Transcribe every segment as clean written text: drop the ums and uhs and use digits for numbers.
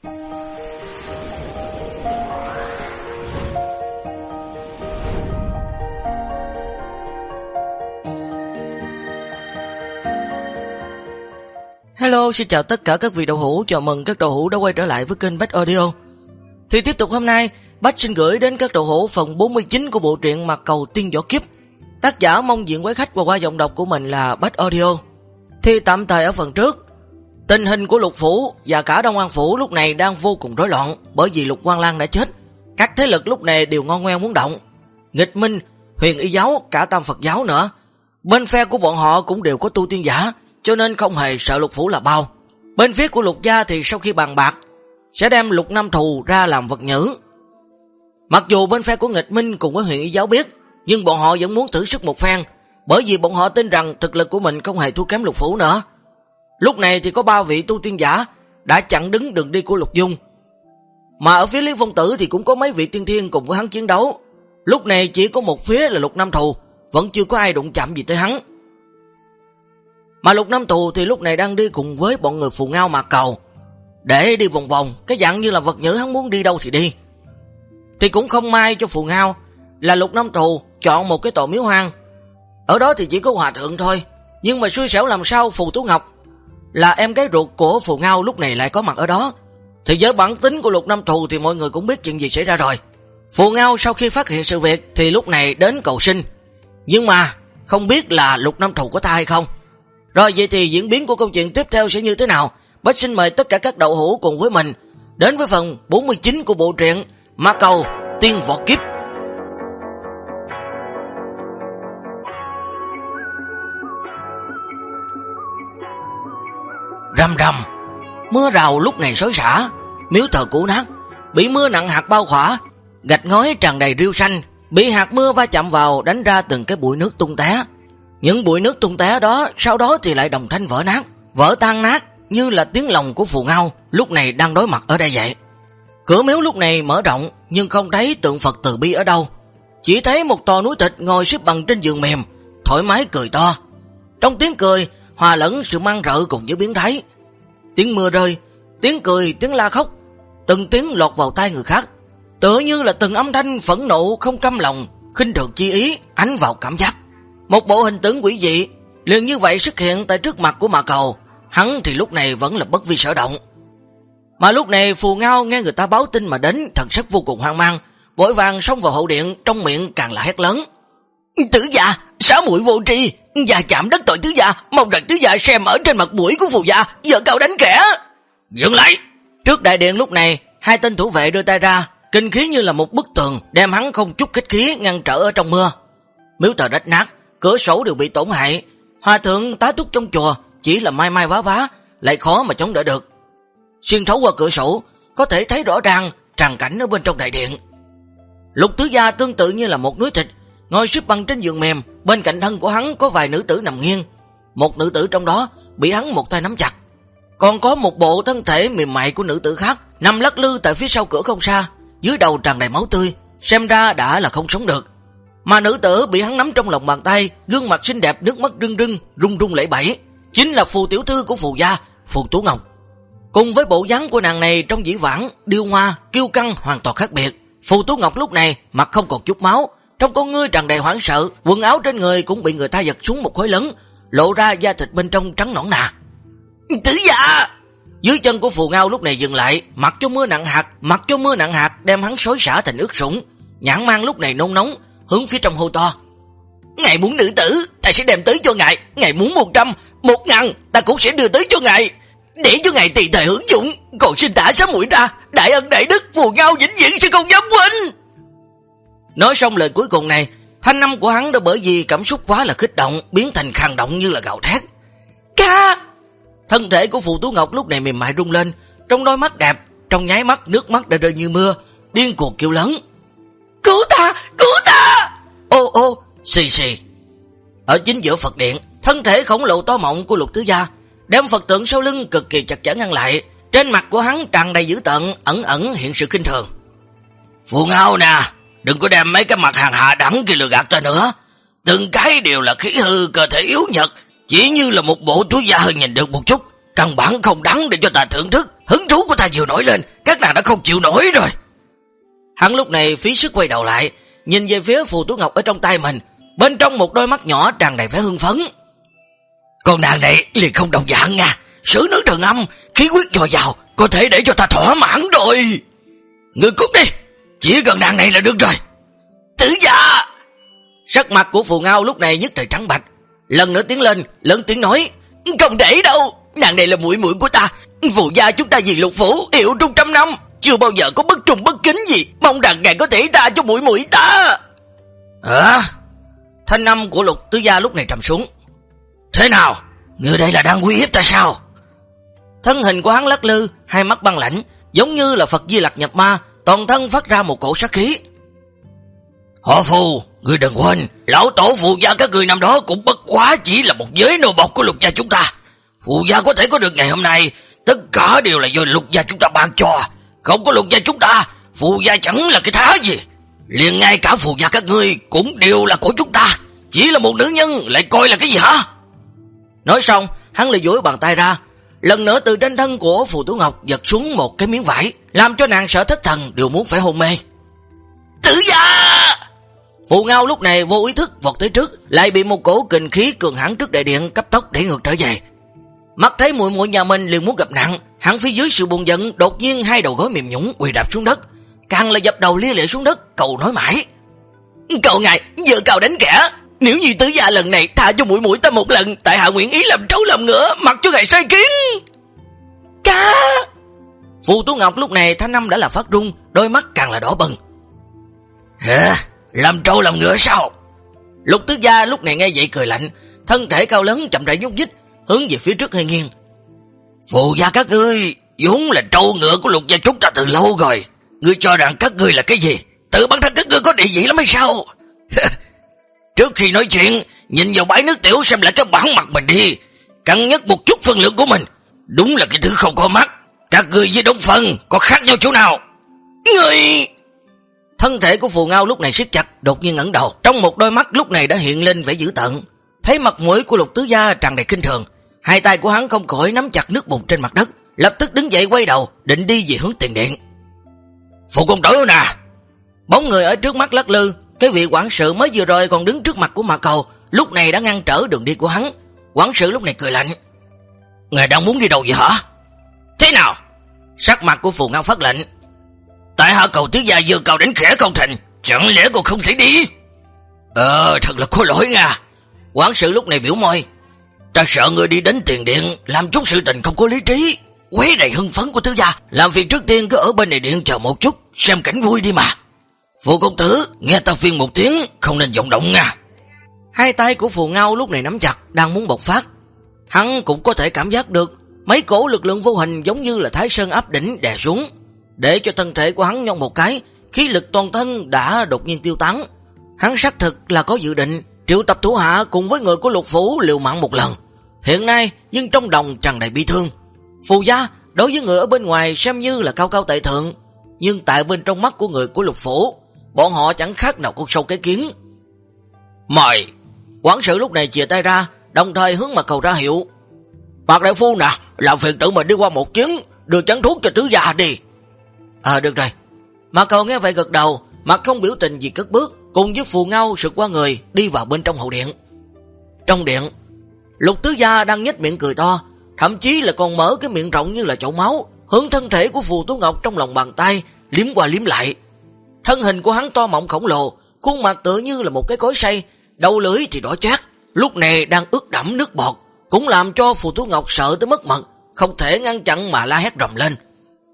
Hello, xin chào tất cả các vị đậu hũ, chào mừng các đậu hũ đã quay trở lại với kênh Bách Audio. Thì tiếp tục hôm nay, Bách xin gửi đến các đậu hũ phần 49 của bộ truyện Mặt Cầu Tiên Võ Kiếp. Tác giả mong diện quý khách qua giọng đọc của mình là Bách Audio. Thì tạm thời ở phần trước, tình hình của Lục Phủ và cả Đông An Phủ lúc này đang vô cùng rối loạn, bởi vì Lục Quang Lan đã chết. Các thế lực lúc này đều ngon ngoeo muốn động. Nghịch Minh, Huyền Y giáo, cả Tam Phật giáo nữa. Bên phe của bọn họ cũng đều có tu tiên giả, cho nên không hề sợ Lục Phủ là bao. Bên phía của Lục gia thì sau khi bàn bạc sẽ đem Lục Nam Thù ra làm vật nhử. Mặc dù bên phe của Nghịch Minh cùng với Huyền Y giáo biết, nhưng bọn họ vẫn muốn thử sức một phen, bởi vì bọn họ tin rằng thực lực của mình không hề thua kém Lục Phủ nữa. Lúc này thì có 3 vị tu tiên giả đã chặn đứng đường đi của Lục Dung, mà ở phía Lý Phong Tử thì cũng có mấy vị tiên thiên cùng với hắn chiến đấu. Lúc này chỉ có một phía là Lục Nam Thù, vẫn chưa có ai đụng chạm gì tới hắn. Mà Lục Nam Thù thì lúc này đang đi cùng với bọn người Phù Ngao Mạc Cầu, để đi vòng vòng, cái dạng như là vật nhử, hắn muốn đi đâu thì đi. Thì cũng không may cho Phù Ngao là Lục Nam Thù chọn một cái tòa miếu hoang, ở đó thì chỉ có hòa thượng thôi. Nhưng mà xui xẻo làm sao Phù Tú Ngọc là em gái ruột của Phù Ngao lúc này lại có mặt ở đó. Thì với bản tính của Lục Nam Thù thì mọi người cũng biết chuyện gì xảy ra rồi. Phù Ngao sau khi phát hiện sự việc thì lúc này đến cầu xin, nhưng mà không biết là Lục Nam Thù có tha hay không. Rồi vậy thì diễn biến của câu chuyện tiếp theo sẽ như thế nào? Bách xin mời tất cả các đậu hũ cùng với mình đến với phần 49 của bộ truyện Mặt Cầu Tiên Võ Kiếp. Rầm rầm, mưa rào lúc này xối xả, miếu thờ cũ nát, bị mưa nặng hạt bao khỏa, gạch ngói tràn đầy rêu xanh, bị hạt mưa va chạm vào đánh ra từng cái bụi nước tung té. Những bụi nước tung té đó sau đó thì lại đồng thanh vỡ nát, vỡ tan nát như là tiếng lòng của Phù Ngao lúc này đang đối mặt ở đây vậy. Cửa miếu lúc này mở rộng nhưng không thấy tượng Phật từ bi ở đâu, chỉ thấy một tòa núi thịt ngồi xếp bằng trên giường mềm, thoải mái cười to. Trong tiếng cười hòa lẫn sự mang rợ cùng với biến thái. Tiếng mưa rơi, tiếng cười, tiếng la khóc, từng tiếng lọt vào tai người khác, tựa như là từng âm thanh phẫn nộ không cam lòng, khinh thường chi ý ánh vào cảm giác. Một bộ hình tướng quỷ dị liền như vậy xuất hiện tại trước mặt của Mạc Cầu. Hắn thì lúc này vẫn là bất vi sở động. Mà lúc này Phù Ngao nghe người ta báo tin mà đến, thần sắc vô cùng hoang mang, vội vàng xông vào hậu điện, trong miệng càng là hét lớn: "Tứ gia, sáu muội vô tri, già chạm đất tội tứ gia, mong rằng tứ gia xem ở trên mặt mũi của Phù gia, giờ cao đánh kẻ." Dừng lại! Trước đại điện lúc này, 2 tên thủ vệ đưa tay ra, kinh khí như là một bức tường, đem hắn không chút khách khí ngăn trở ở trong mưa. Miếu thờ rách nát, cửa sổ đều bị tổn hại, hòa thượng tá túc trong chùa chỉ là mai mai vá vá, lại khó mà chống đỡ được. Xuyên thấu qua cửa sổ có thể thấy rõ ràng tràng cảnh ở bên trong đại điện. Lục tứ gia tương tự như là một núi thịt, ngồi xếp bằng trên giường mềm, bên cạnh thân của hắn có vài nữ tử nằm nghiêng. Một nữ tử trong đó bị hắn một tay nắm chặt, còn có một bộ thân thể mềm mại của nữ tử khác nằm lắc lư tại phía sau cửa không xa, dưới đầu tràn đầy máu tươi, xem ra đã là không sống được. Mà nữ tử bị hắn nắm trong lòng bàn tay, gương mặt xinh đẹp, nước mắt rưng rưng, rung rung lẩy bẩy, chính là Phù tiểu thư của Phù gia, Phù Tú Ngọc. Cùng với bộ dáng của nàng này trong dĩ vãng điêu hoa, kiêu căng hoàn toàn khác biệt. Phù Tú Ngọc lúc này mặt không còn chút máu, trong con ngươi tràn đầy hoảng sợ, quần áo trên người cũng bị người ta giật xuống một khối lớn, lộ ra da thịt bên trong trắng nõn nà. "Tứ gia!" Dưới chân của Phù Ngao lúc này dừng lại, mặc cho mưa nặng hạt đem hắn xối xả thành ướt sũng. Nhãn mang lúc này nôn nóng, hướng phía trong hô to: "Ngài muốn nữ tử, ta sẽ đem tới cho ngài. Ngài muốn 100, 1000, ta cũng sẽ đưa tới cho ngài, để cho ngài tùy thời hưởng dụng. Còn xin thả sáu muội ra, đại ân đại đức Phù Ngao vĩnh viễn sẽ không dám quên." Nói xong lời cuối cùng này, thanh âm của hắn đã bởi vì cảm xúc quá là kích động biến thành khàn động như là gào thét. "Ca!" Thân thể của Phù Tú Ngọc lúc này mềm mại rung lên, trong đôi mắt đẹp, trong nháy mắt nước mắt đã rơi như mưa, điên cuồng kêu lớn: "Cứu ta, cứu ta!" Ô ô, xì xì. Ở chính giữa Phật điện, thân thể khổng lồ to mọng của Lục tứ gia đem Phật tượng sau lưng cực kỳ chặt chẽ ngăn lại, trên mặt của hắn tràn đầy dữ tợn, ẩn ẩn hiện sự khinh thường. "Phù Ngao nè, đừng có đem mấy cái mặt hàng hạ đẳng kia lừa gạt ta nữa. Từng cái đều là khí hư, cơ thể yếu nhật, chỉ như là một bộ túi da hơi nhìn được một chút, căn bản không đáng để cho ta thưởng thức. Hứng thú của ta vừa nổi lên, các nàng đã không chịu nổi rồi. Hắn lúc này phí sức quay đầu lại, nhìn về phía phù túi ngọc ở trong tay mình, bên trong một đôi mắt nhỏ tràn đầy vẻ hưng phấn. Con nàng này liền không đồng dạng nha, sử nữ thần âm, khí huyết dồi dào, có thể để cho ta thỏa mãn rồi. Ngươi cút đi, chỉ cần nàng này là được rồi. Tử gia! Sắc mặt của Phù Ngao lúc này nhất thời trắng bạch, lần nữa tiến lên, lớn tiếng nói, không để đâu, nàng này là muội muội của ta, Phù gia chúng ta vì Lục phủ hiệu trung trăm năm, chưa bao giờ có bất trung bất kính gì, mong rằng ngài có thể tha cho muội muội ta. Thanh âm của Lục tứ gia lúc này trầm xuống. Thế nào, người đây là đang uy hiếp ta sao? Thân hình của hắn lắc lư, hai mắt băng lãnh, giống như là Phật Di Lặc nhập ma, toàn thân phát ra một cổ sát khí. Họ Phù, ngươi đừng quên, lão tổ Phù gia các người năm đó cũng bất quá chỉ là một giới nô bộc của Lục gia chúng ta. Phù gia có thể có được ngày hôm nay, tất cả đều là do Lục gia chúng ta ban cho. Không có Lục gia chúng ta, Phù gia chẳng là cái thá gì. Liền ngay cả Phù gia các ngươi cũng đều là của chúng ta, chỉ là một nữ nhân lại coi là cái gì hả? Nói xong, hắn lại duỗi bàn tay ra, lần nữa từ trên thân của Phù Tú Ngọc giật xuống một cái miếng vải, làm cho nàng sợ thất thần đều muốn phải hôn mê. Tử gia! Phù Ngao lúc này vô ý thức vọt tới trước, lại bị một cổ kình khí cường hãn trước đại điện cấp tốc đẩy ngược trở về. Mắt thấy muội muội nhà mình liền muốn gặp nạn, hắn phía dưới sự buồn giận đột nhiên hai đầu gối mềm nhũn quỳ đạp xuống đất, càng là dập đầu lia lịa xuống đất cầu nói mãi. Cậu ngài vừa cầu đánh kẻ, nếu như tứ gia lần này tha cho muội muội ta một lần, tại hạ nguyện ý làm trâu làm ngựa, mặc cho ngài sai kiến. Cha! Phù Tú Ngọc lúc này thanh âm đã là phát run, đôi mắt càng là đỏ bừng. Hả? Làm trâu làm ngựa sao? Lục tứ gia lúc này nghe vậy cười lạnh, thân thể cao lớn chậm rãi nhúc nhích, hướng về phía trước hơi nghiêng. Phù gia các ngươi vốn là trâu ngựa của Lục gia chúng ta từ lâu rồi, ngươi cho rằng các ngươi là cái gì? Tự bản thân các ngươi có địa vị lắm hay sao? Trước khi nói chuyện, nhìn vào bãi nước tiểu xem lại cái bản mặt mình đi, cân nhắc một chút phân lượng của mình. Đúng là cái thứ không có mắt. Các ngươi với Đông Phân có khác nhau chỗ nào? Ngươi! Thân thể của Phù Ngao lúc này siết chặt, đột nhiên ngẩng đầu, trong một đôi mắt lúc này đã hiện lên vẻ dữ tợn. Thấy mặt mũi của Lục tứ gia tràn đầy khinh thường, hai tay của hắn không khỏi nắm chặt nước bùn trên mặt đất, lập tức đứng dậy quay đầu, định đi về hướng tiền điện. Phù công tử nè! Bóng người ở trước mắt lắc lư, cái vị quản sự mới vừa rồi còn đứng trước mặt của Mạc Cầu, lúc này đã ngăn trở đường đi của hắn. Quản sự lúc này cười lạnh. Ngài đang muốn đi đâu vậy hả? Thế nào? Sắc mặt của Phù Ngao phát lệnh. Tại hạ cầu tứ gia vừa cầu đến khẽ không thành, chẳng lẽ còn không thể đi? Thật là có lỗi nha. Quản sự lúc này biểu môi. Ta sợ người đi đến tiền điện làm chút sự tình không có lý trí, quấy đầy hưng phấn của tứ gia. Làm việc trước tiên cứ ở bên này điện chờ một chút, xem cảnh vui đi mà. Phù công tử, nghe ta phiên một tiếng, không nên vọng động nha. Hai tay của Phù Ngao lúc này nắm chặt, đang muốn bộc phát. Hắn cũng có thể cảm giác được mấy cổ lực lượng vô hình giống như là Thái Sơn áp đỉnh đè xuống, để cho thân thể của hắn nhông một cái, khí lực toàn thân đã đột nhiên tiêu tán. Hắn xác thực là có dự định triệu tập thủ hạ cùng với người của Lục phủ liều mạng một lần. Hiện nay nhưng trong lòng tràn đầy bi thương. Phù gia đối với người ở bên ngoài xem như là cao cao tại thượng, nhưng tại bên trong mắt của người của Lục phủ, bọn họ chẳng khác nào con sâu cái kiến. Mời! Quản sự lúc này chìa tay ra, đồng thời hướng Mạc Cầu ra hiệu. Mạc đại phu nè, làm phiền tự mình đi qua một chuyến, đưa chén thuốc cho tứ gia đi. Được rồi. Mạc Cầu nghe vậy gật đầu, mặt không biểu tình gì cất bước, cùng với Phù Ngao sượt qua người, đi vào bên trong hậu điện. Trong điện, Lục tứ gia đang nhếch miệng cười to, thậm chí là còn mở cái miệng rộng như là chậu máu, hướng thân thể của Phù Tú Ngọc trong lòng bàn tay, liếm qua liếm lại. Thân hình của hắn to mọng khổng lồ, khuôn mặt tựa như là một cái cối xay, đầu lưỡi thì đỏ chát, lúc này đang ướt đẫm nước bọt, cũng làm cho Phù Tú Ngọc sợ tới mất mật, không thể ngăn chặn mà la hét rầm lên.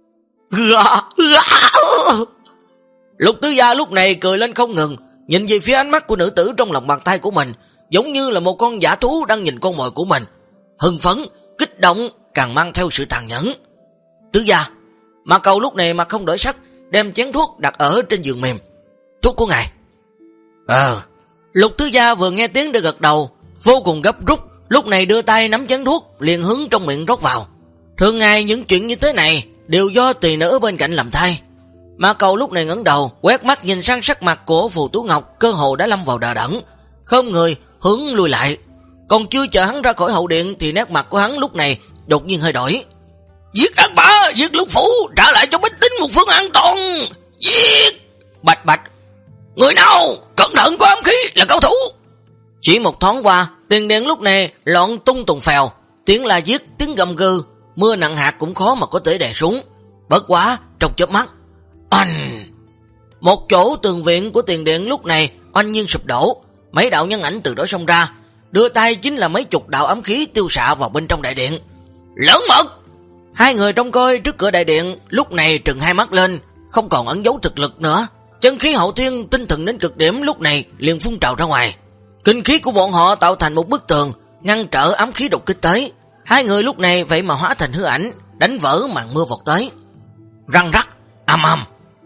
Lục tứ gia lúc này cười lên không ngừng, nhìn về phía ánh mắt của nữ tử trong lòng bàn tay của mình, giống như là một con dã thú đang nhìn con mồi của mình. Hưng phấn, kích động, càng mang theo sự tàn nhẫn. Tứ gia, Mạc Cầu lúc này mặt không đổi sắc, đem chén thuốc đặt ở trên giường mềm. Thuốc của ngài. Lục tứ gia vừa nghe tiếng đã gật đầu, vô cùng gấp rút, lúc này đưa tay nắm chén thuốc, liền hướng trong miệng rót vào. Thường ngày những chuyện như thế này đều do tỳ nữ bên cạnh làm thay. Mạc Cầu lúc này ngẩng đầu, quét mắt nhìn sang sắc mặt của Phù Tú Ngọc, cơ hồ đã lâm vào đờ đẫn, không người hướng lùi lại. Còn chưa chờ hắn ra khỏi hậu điện thì nét mặt của hắn lúc này đột nhiên hơi đổi. Giết ác bá, giết Lục Phủ, trả lại cho bách tính một phương an toàn. Giết! Bạch bạch. Người nào? Cẩn thận, có ám khí, là cao thủ. Chỉ một thoáng qua, tiền điện lúc này loạn tung tùng phèo, tiếng la giết, tiếng gầm gừ, mưa nặng hạt cũng khó mà có thể đè xuống. Bất quá, trong chớp mắt, oanh! Một chỗ tường viện của tiền điện lúc này oanh nhiên sụp đổ, mấy đạo nhân ảnh từ đó xông ra, đưa tay chính là mấy chục đạo ám khí tiêu xạ vào bên trong đại điện. Lớn mật! Hai người trông coi trước cửa đại điện lúc này trừng hai mắt lên, không còn ẩn giấu thực lực nữa. Chân khí hậu thiên tinh thần đến cực điểm lúc này liền phun trào ra ngoài. Kinh khí của bọn họ tạo thành một bức tường, ngăn trở ám khí đột kích tới. Hai người lúc này vậy mà hóa thành hư ảnh, đánh vỡ màn mưa vọt tới. Răng rắc, ầm ầm.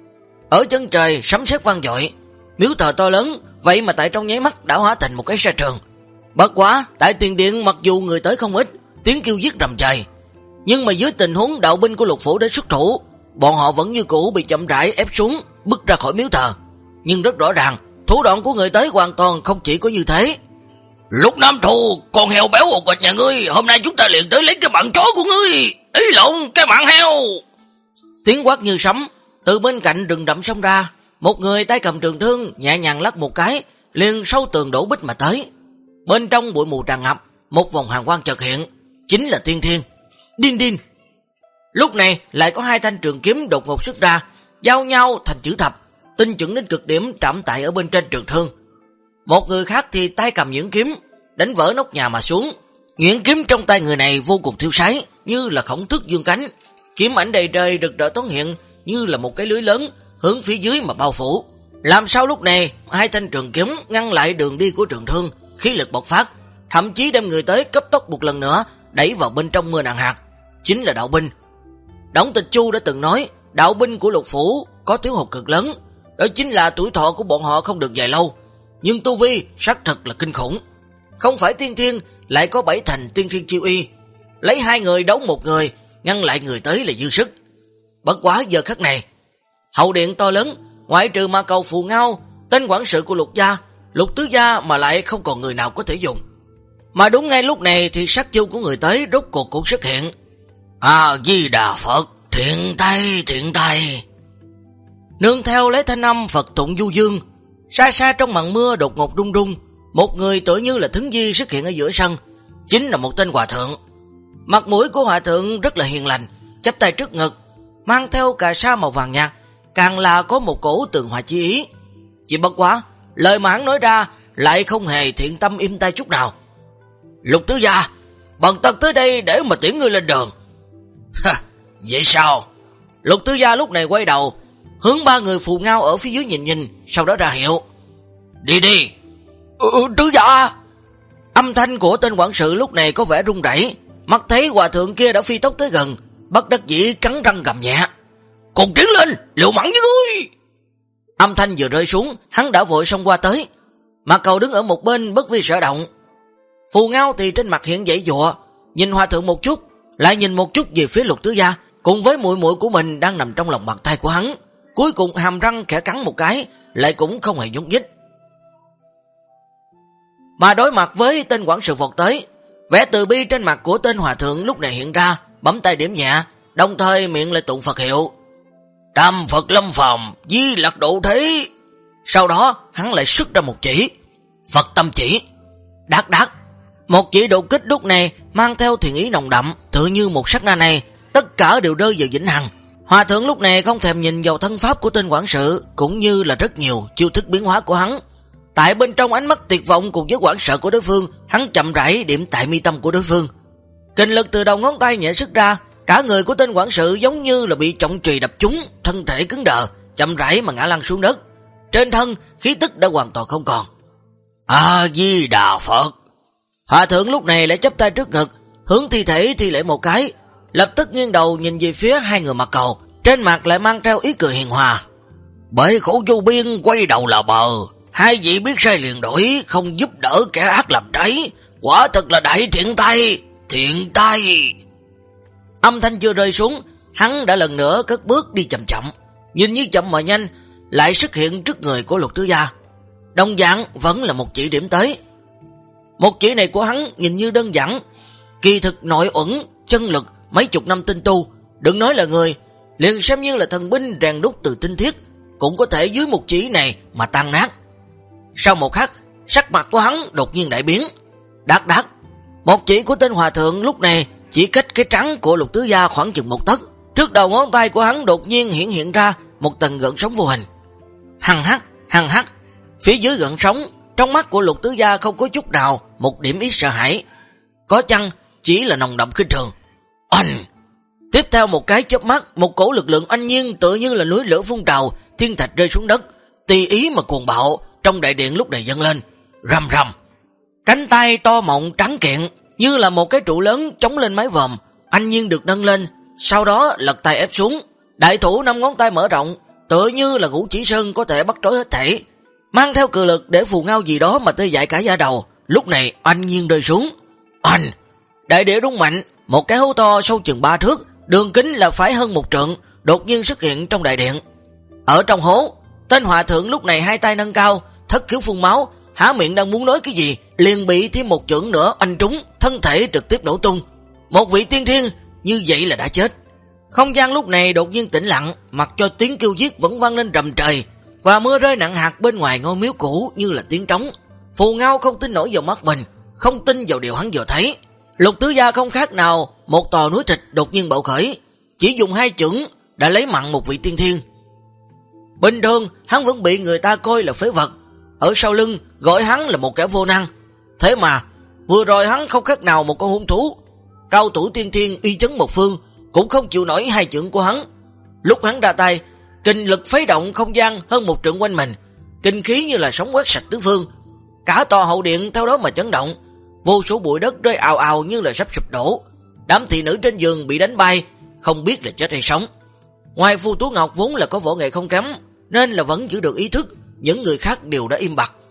Ở chân trời sấm sét vang dội, miếu thờ to lớn vậy mà tại trong nháy mắt đã hóa thành một cái sa trường. Bất quá, tại tiền điện mặc dù người tới không ít, tiếng kêu giết rầm trời, nhưng mà dưới tình huống đạo binh của Lục Phủ đến xuất thủ, bọn họ vẫn như cũ bị chậm rãi ép xuống, bước ra khỏi miếu thờ. Nhưng rất rõ ràng, thủ đoạn của người tới hoàn toàn không chỉ có như thế. Lục Nam Thù, con heo béo ột quạch nhà ngươi, hôm nay chúng ta liền tới lấy cái mạng chó của ngươi, ý lộn cái mạng heo. Tiếng quát như sấm, từ bên cạnh rừng rậm xông ra, một người tay cầm trường thương nhẹ nhàng lắc một cái, liền sâu tường đổ bích mà tới. Bên trong bụi mù tràn ngập, một vòng hàn quang chợt hiện, chính là Tiên Thiên. Đinh đinh. Lúc này lại có hai thanh trường kiếm đột ngột xuất ra, giao nhau thành chữ thập, tinh chuẩn đến cực điểm trảm tại ở bên trên trường thương. Một người khác thì tay cầm nhuyễn kiếm, đánh vỡ nóc nhà mà xuống. Nhuyễn kiếm trong tay người này vô cùng thiêu sái, như là khổng tước dương cánh, kiếm ảnh đầy trời rực rỡ toán hiện, như là một cái lưới lớn hướng phía dưới mà bao phủ. Làm sao lúc này hai thanh trường kiếm ngăn lại đường đi của trường thương, khí lực bộc phát, thậm chí đem người tới cấp tốc một lần nữa đẩy vào bên trong mưa nặng hạt, chính là đạo binh. Đổng Tịch Chu đã từng nói, đạo binh của Lục Phủ có thiếu hụt cực lớn, đó chính là tuổi thọ của bọn họ không được dài lâu, nhưng tu vi xác thật là kinh khủng. Không phải Tiên Thiên, lại có 7 thành Tiên Thiên chiêu y, lấy hai người đấu một người, ngăn lại người tới là dư sức. Bất quá giờ khắc này, hậu điện to lớn, ngoại trừ Ma Cầu Phù Ngao, tên quản sự của Lục gia, Lục tứ gia mà lại không còn người nào có thể dùng. Mà đúng ngay lúc này thì sát chiêu của người tới rốt cuộc cũng xuất hiện. A-di Đà Phật, thiện tay, thiện tay. Nương theo lấy thanh âm Phật tụng du dương, xa xa trong màn mưa đột ngột rung rung, một người tuổi như là Thứng Di xuất hiện ở giữa sân, chính là một tên hòa thượng. Mặt mũi của hòa thượng rất là hiền lành, chắp tay trước ngực, mang theo cà sa màu vàng nhạt, càng là có một cổ tường hòa chi ý. Chỉ bất quá, lời mà hắn nói ra lại không hề thiện tâm im tay chút nào. Lục tứ gia, bần tăng tới đây để mà tiễn ngươi lên đường. Vậy sao? Lục tứ gia lúc này quay đầu, hướng ba người Phù Ngao ở phía dưới nhìn nhìn, sau đó ra hiệu. Đi đi. Tứ gia. Âm thanh của tên quản sự lúc này có vẻ run rẩy, mắt thấy hòa thượng kia đã phi tốc tới gần, bất đắc dĩ cắn răng gầm nhẹ. Cùng tiến lên, liều mặn với ngươi. Âm thanh vừa rơi xuống, hắn đã vội xông qua tới. Mà Cầu đứng ở một bên bất vi sở động. Phù Ngao thì trên mặt hiện dãy dụa, nhìn hòa thượng một chút, lại nhìn một chút về phía Lục tứ gia, cùng với muội muội của mình đang nằm trong lòng bàn tay của hắn. Cuối cùng hàm răng khẽ cắn một cái, lại cũng không hề nhúc nhích. Mà đối mặt với tên quản sự vọt tới, vẻ từ bi trên mặt của tên hòa thượng lúc này hiện ra, bấm tay điểm nhẹ, đồng thời miệng lại tụng Phật hiệu. Tam Phật lâm phàm, di lặc độ thế. Sau đó hắn lại xuất ra một chỉ, Phật tâm chỉ. Đát đát, một chỉ đột kích lúc này mang theo thiện ý nồng đậm, tựa như một sát na này tất cả đều rơi vào vĩnh hằng. Hòa thượng lúc này không thèm nhìn vào thân pháp của tên quản sự, cũng như là rất nhiều chiêu thức biến hóa của hắn. Tại bên trong ánh mắt tuyệt vọng cùng với hoảng sợ của đối phương, hắn chậm rãi điểm tại mi tâm của đối phương. Kinh lực từ đầu ngón tay nhẹ xuất ra, cả người của tên quản sự giống như là bị trọng chùy đập trúng, thân thể cứng đờ, chậm rãi mà ngã lăn xuống đất. Trên thân khí tức đã hoàn toàn không còn. A-di Đà Phật. Hòa thượng lúc này lại chắp tay trước ngực, hướng thi thể thi lễ một cái, lập tức nghiêng đầu nhìn về phía hai người mặc cầu, trên mặt lại mang theo ý cười hiền hòa. Bể khổ vô biên, quay đầu là bờ. Hai vị biết sai liền đổi, không giúp đỡ kẻ ác làm trái, quả thật là đại thiện tay, thiện tay. Âm thanh chưa rơi xuống, hắn đã lần nữa cất bước đi chậm chậm, nhìn như chậm mà nhanh, lại xuất hiện trước người của Lục tứ gia. Đồng dạng vẫn là một chỉ điểm tới. Một chỉ này của hắn nhìn như đơn giản, kỳ thực nội uẩn, chân lực mấy chục năm tinh tu, đừng nói là người, liền xem như là thần binh rèn đúc từ tinh thiết, cũng có thể dưới một chỉ này mà tan nát. Sau một khắc, sắc mặt của hắn đột nhiên đại biến. Đát đát, một chỉ của tên hòa thượng lúc này chỉ cách cái trắng của Lục Tứ Gia khoảng chừng 1 tấc. Trước đầu ngón tay của hắn đột nhiên hiện ra một tầng gợn sóng vô hình. Hằng hắc, phía dưới gợn sóng, trong mắt của Lục Tứ Gia không có chút nào một điểm ít sợ hãi, có chăng chỉ là nồng đậm khinh thường. Oanh! Tiếp theo một cái chớp mắt, một cổ lực lượng oanh nhiên tựa như là núi lửa phun trào, thiên thạch rơi xuống đất, tùy ý mà cuồng bạo, trong đại điện lúc này dâng lên. Rầm rầm. Cánh tay to mọng trắng kiện như là một cái trụ lớn chống lên mái vòm, oanh nhiên được nâng lên, sau đó lật tay ép xuống. Đại thủ 5 ngón tay mở rộng, tựa như là Ngũ Chỉ Sơn có thể bắt trói hết thảy, mang theo cự lực để phù ngao gì đó mà tê dại cả da đầu, lúc này oanh nhiên rơi xuống. Oanh! Đại địa rung mạnh, một cái hố to sâu chừng 3 thước, đường kính là phải hơn 1 trượng, đột nhiên xuất hiện trong đại điện. Ở trong hố, tên hòa thượng lúc này hai tay nâng cao, thất khiếu phun máu, há miệng đang muốn nói cái gì, liền bị thêm một chưởng nữa oanh trúng, thân thể trực tiếp nổ tung. Một vị tiên thiên như vậy là đã chết. Không gian lúc này đột nhiên tĩnh lặng, mặc cho tiếng kêu giết vẫn vang lên rầm trời, và mưa rơi nặng hạt bên ngoài ngôi miếu cũ như là tiếng trống. Phù Ngao không tin nổi vào mắt mình, không tin vào điều hắn vừa thấy. Lục Tứ Gia không khác nào một tòa núi thịt đột nhiên bạo khởi, chỉ dùng 2 chưởng đã lấy mặn một vị tiên thiên. Bình thường hắn vẫn bị người ta coi là phế vật, ở sau lưng gọi hắn là một kẻ vô năng. Thế mà vừa rồi hắn không khác nào một con hung thú, cao thủ tiên thiên uy chấn một phương, cũng không chịu nổi 2 chưởng của hắn. Lúc hắn ra tay, kinh lực khuấy động không gian hơn 1 trượng quanh mình, kinh khí như là sóng quét sạch tứ phương, cả tòa hậu điện theo đó mà chấn động, vô số bụi đất rơi ào ào như là sắp sụp đổ. Đám thị nữ trên giường bị đánh bay, không biết là chết hay sống. Ngoài Phù Tú Ngọc vốn là có võ nghệ không kém, nên là vẫn giữ được ý thức, những người khác đều đã im bặt.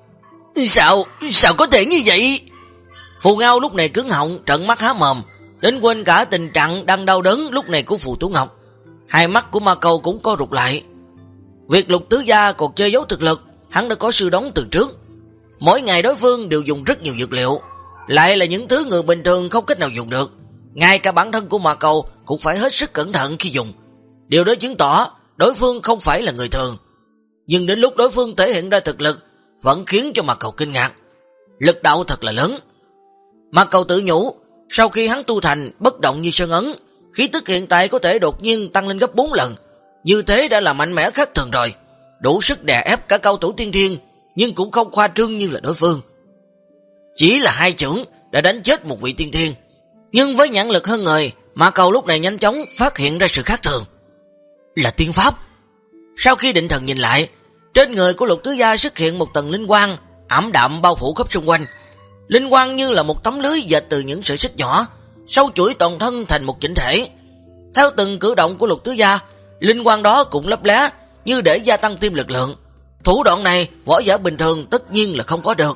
Sao có thể như vậy? Phù Ngao lúc này cứng họng, trợn mắt há mồm, đến quên cả tình trạng đang đau đớn lúc này của Phù Tú Ngọc. Hai mắt của Ma Cầu cũng co rụt lại. Việc Lục Tứ Gia còn chơi giấu thực lực, hắn đã có sư đóng từ trước. Mỗi ngày đối phương đều dùng rất nhiều dược liệu, lại là những thứ người bình thường không cách nào dùng được. Ngay cả bản thân của Ma Cầu cũng phải hết sức cẩn thận khi dùng. Điều đó chứng tỏ đối phương không phải là người thường. Nhưng đến lúc đối phương thể hiện ra thực lực, vẫn khiến cho Ma Cầu kinh ngạc. Lực đạo thật là lớn. Ma Cầu tự nhủ, sau khi hắn tu thành bất động như sơn ấn, khí tức hiện tại có thể đột nhiên tăng lên gấp 4 lần. Như thế đã là mạnh mẽ khác thường rồi, đủ sức đè ép cả cao thủ tiên thiên, nhưng cũng không khoa trương như là đối phương. Chỉ là 2 chưởng đã đánh chết một vị tiên thiên, nhưng với nhãn lực hơn người, Ma Cầu lúc này nhanh chóng phát hiện ra sự khác thường. Là tiên pháp. Sau khi định thần nhìn lại, trên người của Lục Tứ Gia xuất hiện một tầng linh quang ảm đạm bao phủ khắp xung quanh. Linh quang như là một tấm lưới dệt từ những sợi xích nhỏ, sâu chuỗi toàn thân thành một chỉnh thể. Theo từng cử động của Lục Tứ Gia, linh quang đó cũng lấp lé như để gia tăng thêm lực lượng. Thủ đoạn này võ giả bình thường tất nhiên là không có được.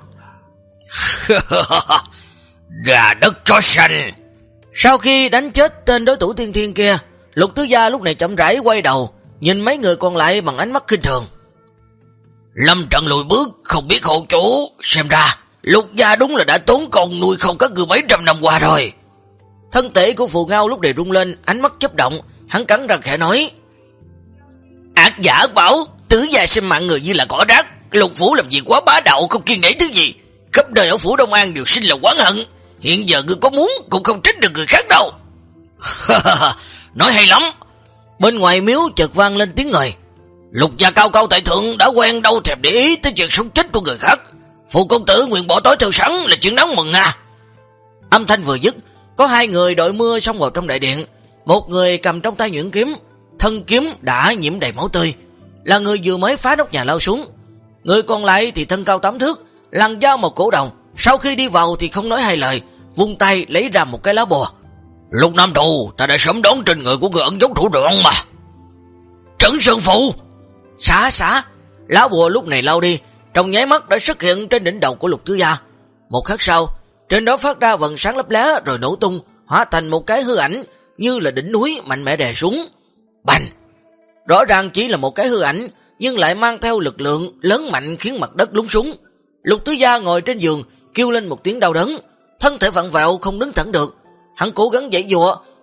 Gà đất chó xanh. Sau khi đánh chết tên đối thủ tiên thiên kia, Lục Tứ Gia lúc này chậm rãi quay đầu, nhìn mấy người còn lại bằng ánh mắt khinh thường. Lâm trận lùi bước, không biết hộ chủ, xem ra Lục gia đúng là đã tốn công nuôi không các người mấy trăm năm qua rồi. Thân thể của Phù Ngao lúc này rung lên, ánh mắt chớp động, hắn cắn răng khẽ nói: Ác giả ác bảo, Tứ gia xem mạng người như là cỏ rác, Lục phủ làm gì quá bá đạo, không kiêng nể thứ gì, khắp đời ở phủ Đông An đều sinh là oán hận, hiện giờ ngươi có muốn cũng không trách được người khác đâu. Nói hay lắm. Bên ngoài miếu chợt vang lên tiếng người. Lục gia cao cao tại thượng đã quen đâu thèm để ý tới chuyện sống chết của người khác. Phụ công tử nguyện bỏ tối theo sẵn là chuyện đáng mừng à. Âm thanh vừa dứt, có 2 người đội mưa xông vào trong đại điện. Một người cầm trong tay nhuyễn kiếm, thân kiếm đã nhiễm đầy máu tươi, là người vừa mới phá nóc nhà lao xuống. Người còn lại thì thân cao 8 thước, làn da một cổ đồng. Sau khi đi vào thì không nói hai lời, vung tay lấy ra một cái lá bùa. Lục Nam Trù, ta đã sớm đón trên người của người ẩn giấu thủ đoạn mà. Trấn Sơn Phụ. Xả. Lá bùa lúc này lao đi, trong nháy mắt đã xuất hiện trên đỉnh đầu của Lục Tứ Gia. Một khắc sau, trên đó phát ra vầng sáng lấp lé rồi nổ tung, hóa thành một cái hư ảnh như là đỉnh núi mạnh mẽ đè xuống. Bành! Rõ ràng chỉ là một cái hư ảnh, nhưng lại mang theo lực lượng lớn mạnh khiến mặt đất lún súng. Lục Tứ Gia ngồi trên giường, kêu lên một tiếng đau đớn, thân thể vặn vẹo không đứng thẳng được. Hắn cố gắng giãy giụa,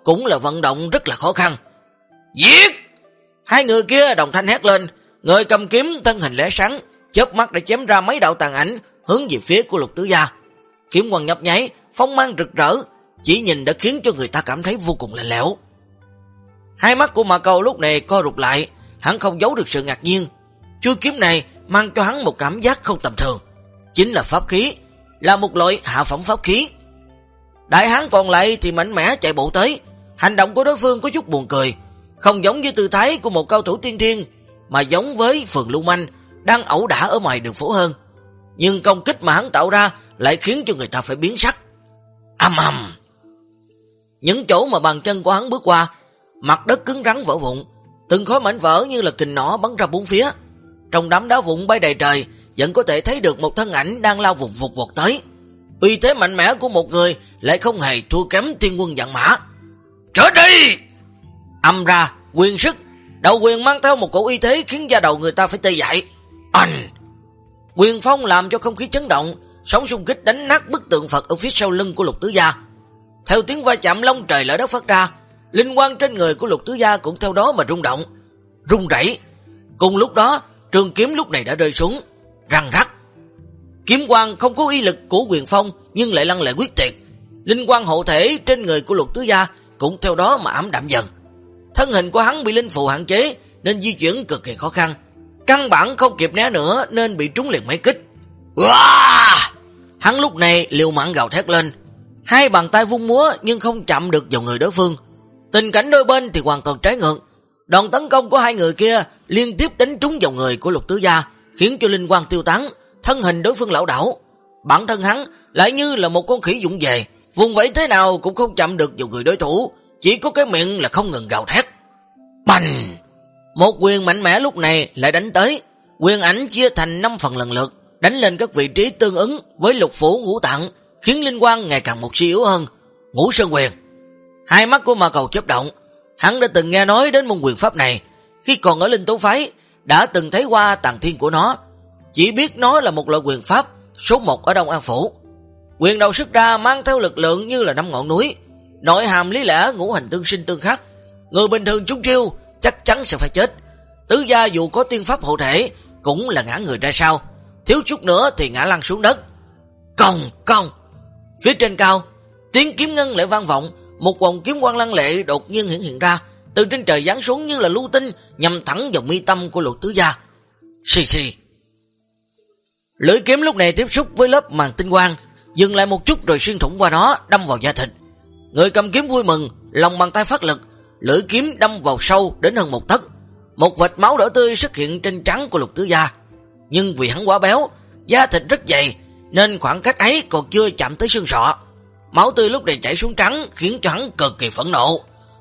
cũng là vận động rất là khó khăn. Giết! Hai người kia đồng thanh hét lên, người cầm kiếm thân hình lóe sáng, chớp mắt đã chém ra mấy đạo tàn ảnh hướng về phía của Lục Tứ Gia. Kiếm quang nhấp nháy, phong mang rực rỡ, chỉ nhìn đã khiến cho người ta cảm thấy vô cùng lạnh lẽo. Hai mắt của Mạc Câu lúc này co rụt lại, hắn không giấu được sự ngạc nhiên. Chuôi kiếm này mang cho hắn một cảm giác không tầm thường, chính là pháp khí, là một loại hạ phẩm pháp khí. Đại hán còn lại thì mạnh mẽ chạy bộ tới, hành động của đối phương có chút buồn cười, không giống với tư thái của một cao thủ tiên thiên, mà giống với phường lưu manh đang ẩu đả ở ngoài đường phố hơn. Nhưng công kích mà hắn tạo ra lại khiến cho người ta phải biến sắc. Ầm ầm. Những chỗ mà bàn chân của hắn bước qua, mặt đất cứng rắn vỡ vụn, từng khối mảnh vỡ như là kình nỏ bắn ra bốn phía. Trong đám đá vụn bay đầy trời, vẫn có thể thấy được một thân ảnh đang lao vùng vụt vọt tới. Uy thế mạnh mẽ của một người lại không hề thua kém thiên quân vạn mã. Trở đi! Âm ra, quyền sức, đầu quyền mang theo một cổ uy thế khiến da đầu người ta phải tê dại. Anh! Quyền phong làm cho không khí chấn động, sóng xung kích đánh nát bức tượng Phật ở phía sau lưng của Lục Tứ Gia. Theo tiếng va chạm long trời lở đất phát ra, linh quang trên người của Lục Tứ Gia cũng theo đó mà rung động, rung rẩy. Cùng lúc đó, trường kiếm lúc này đã rơi xuống, răng rắc. Kiếm quang không có uy lực của quyền phong nhưng lại lăng lệ quyết tuyệt. Linh quang hộ thể trên người của Lục Tứ Gia cũng theo đó mà ảm đạm dần. Thân hình của hắn bị linh phù hạn chế nên di chuyển cực kỳ khó khăn, căn bản không kịp né nữa nên bị trúng liền mấy kích. Hắn lúc này liều mạng gào thét lên, hai bàn tay vung múa nhưng không chạm được vào người đối phương. Tình cảnh đôi bên thì hoàn toàn trái ngược. Đòn tấn công của hai người kia liên tiếp đánh trúng vào người của Lục Tứ Gia, khiến cho linh quang tiêu tán, thân hình đối phương lảo đảo. Bản thân hắn lại như là một con khỉ vụng về, vùng vẫy thế nào cũng không chạm được vào người đối thủ, chỉ có cái miệng là không ngừng gào thét. Bành! Một quyền mạnh mẽ lúc này lại đánh tới, quyền ảnh chia thành 5 phần lần lượt, đánh lên các vị trí tương ứng với lục phủ ngũ tạng, khiến linh quang ngày càng một suy yếu hơn. Ngũ Sơn Quyền. Hai mắt của Ma Cầu chớp động, hắn đã từng nghe nói đến môn quyền pháp này, khi còn ở Linh Tố Phái đã từng thấy qua tàn thiên của nó, chỉ biết nó là một loại quyền pháp số 1 ở Đông An Phủ. Quyền đầu xuất ra mang theo lực lượng như là 5 ngọn núi, nội hàm lý lẽ ngũ hành tương sinh tương khắc, người bình thường trúng chiêu chắc chắn sẽ phải chết. Tứ Gia dù có tiên pháp hộ thể cũng là ngã người ra sau, thiếu chút nữa thì ngã lăn xuống đất. Cong cong. Phía trên cao, tiếng kiếm ngân lại vang vọng, một vòng kiếm quang lăng lệ đột nhiên hiện ra, từ trên trời giáng xuống như là lưu tinh, nhằm thẳng vào mi tâm của Lục Tứ Gia. Xì xì. Lưỡi kiếm lúc này tiếp xúc với lớp màng tinh quang, dừng lại một chút rồi xuyên thủng qua nó, đâm vào da thịt. Người cầm kiếm vui mừng, lòng bàn tay phát lực, lưỡi kiếm đâm vào sâu đến hơn 1 tấc. Một vệt máu đỏ tươi xuất hiện trên trán của Lục Tứ Gia, nhưng vì hắn quá béo, da thịt rất dày nên khoảng cách ấy còn chưa chạm tới xương sọ. Máu tươi lúc này chảy xuống trắng khiến cho hắn cực kỳ phẫn nộ.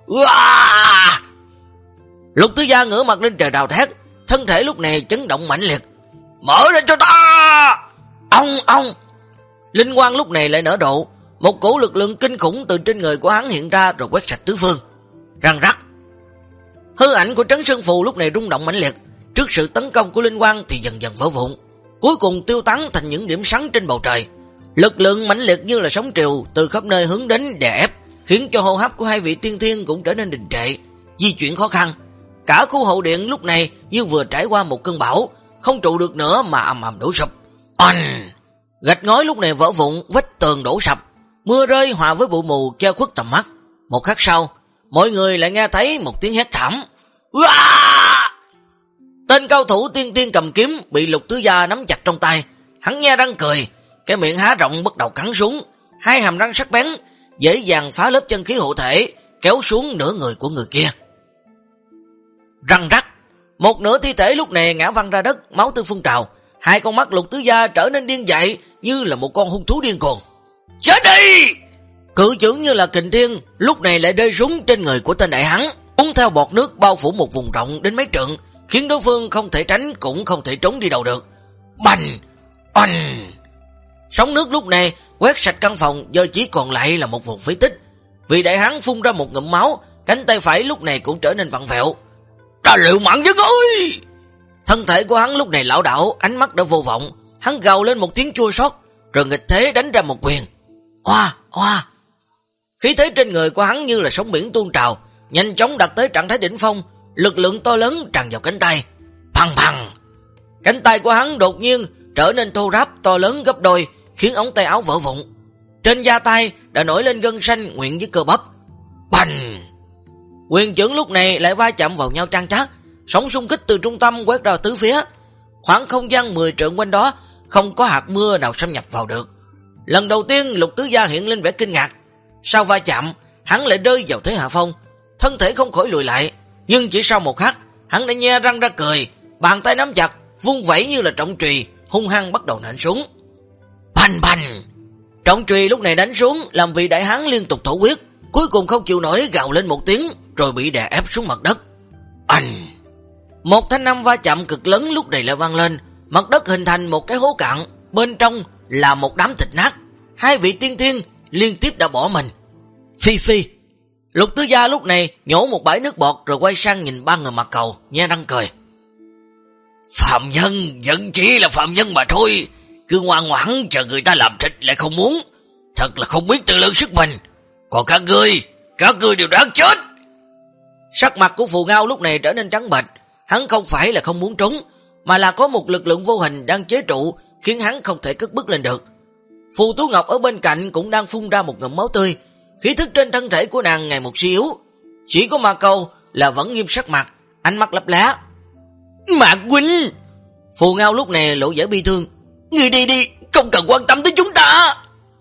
Lục Tứ Gia ngửa mặt lên trời đào thét, thân thể lúc này chấn động mãnh liệt. Mở ra cho ta! Ông! Linh quang lúc này lại nở rộ, một cổ lực lượng kinh khủng từ trên người của hắn hiện ra rồi quét sạch tứ phương. Răng rắc. Hư ảnh của Trấn Sơn Phù lúc này rung động mãnh liệt, trước sự tấn công của linh quang thì dần dần vỡ vụn, cuối cùng tiêu tán thành những điểm sáng trên bầu trời. Lực lượng mãnh liệt như là sóng triều từ khắp nơi hướng đến đè ép, khiến cho hô hấp của hai vị tiên thiên cũng trở nên đình trệ, di chuyển khó khăn. Cả khu hậu điện lúc này như vừa trải qua một cơn bão, không trụ được nữa mà ầm ầm đổ sụp. Gạch ngói lúc này vỡ vụn, vách tường đổ sập, mưa rơi hòa với bụi mù che khuất tầm mắt. Một khắc sau, mọi người lại nghe thấy một tiếng hét thảm. Tên cao thủ tiên tiên cầm kiếm bị Lục Tứ Gia nắm chặt trong tay, hắn nhe răng cười, cái miệng há rộng bắt đầu cắn xuống, hai hàm răng sắc bén dễ dàng phá lớp chân khí hộ thể, kéo xuống nửa người của người kia. Răng rắc, một nửa thi thể lúc này ngã văng ra đất, máu tươi phun trào, hai con mắt Lục Tứ Gia trở nên điên dại như là một con hung thú điên cuồng. Chết đi! Cự chưởng như là kình thiên lúc này lại rơi xuống trên người của tên đại hán, cuốn theo bọt nước bao phủ một vùng rộng đến mấy trượng, khiến đối phương không thể tránh cũng không thể trốn đi đâu được. Bành! Oanh! Sóng nước lúc này quét sạch căn phòng, giờ chỉ còn lại là một vùng phế tích. Vì đại hán phun ra một ngụm máu, cánh tay phải lúc này cũng trở nên vặn vẹo. Ta liệu mạng với ngươi! Thân thể của hắn lúc này lảo đảo, ánh mắt đã vô vọng, hắn gào lên một tiếng chua xót, rồi nghịch thế đánh ra một quyền. Hoa! Khí thế trên người của hắn như là sóng biển tuôn trào, nhanh chóng đạt tới trạng thái đỉnh phong, lực lượng to lớn tràn vào cánh tay. Phăng phăng! Cánh tay của hắn đột nhiên trở nên thô ráp to lớn gấp đôi, khiến ống tay áo vỡ vụn. Trên da tay đã nổi lên gân xanh nguyện với cơ bắp. Bành! Quyền chưởng lúc này lại va chạm vào nhau chan chát, sóng xung kích từ trung tâm quét ra tứ phía. Khoảng không gian 10 trượng quanh đó không có hạt mưa nào xâm nhập vào được. Lần đầu tiên Lục Tứ Gia hiện lên vẻ kinh ngạc. Sau va chạm, hắn lại rơi vào thế hạ phong, thân thể không khỏi lùi lại, nhưng chỉ sau một khắc, hắn đã nhe răng ra cười, bàn tay nắm chặt, vung vẩy như là trọng chùy, hung hăng bắt đầu nện xuống. Bành bành! Trọng chùy lúc này đánh xuống, làm vị đại hán liên tục thổ huyết, cuối cùng không chịu nổi gào lên một tiếng, rồi bị đè ép xuống mặt đất. Bành! Một thanh âm va chạm cực lớn lúc này lại vang lên, mặt đất hình thành một cái hố cạn, bên trong là một đám thịt nát. Hai vị tiên thiên liên tiếp đã bỏ mình. Phi phi! Lục Tứ Gia lúc này nhổ một bãi nước bọt rồi quay sang nhìn ba người Mạc Cầu, nhe răng cười. Phạm nhân vẫn chỉ là phạm nhân mà thôi, cứ ngoan ngoãn chờ người ta làm thịt lại không muốn, thật là không biết tự lượng sức mình. Còn các ngươi đều đáng chết. Sắc mặt của Phù Ngao lúc này trở nên trắng bệch, hắn không phải là không muốn trốn, mà là có một lực lượng vô hình đang chế trụ, khiến hắn không thể cất bước lên được. Phù Tú Ngọc ở bên cạnh cũng đang phun ra một ngụm máu tươi, khí thức trên thân thể của nàng ngày một suy yếu. Chỉ có Mạc Cầu là vẫn nghiêm sắc mặt, ánh mắt lấp lá. Mạc huynh! Phù Ngao lúc này lộ vẻ bi thương. Ngươi đi, không cần quan tâm tới chúng ta.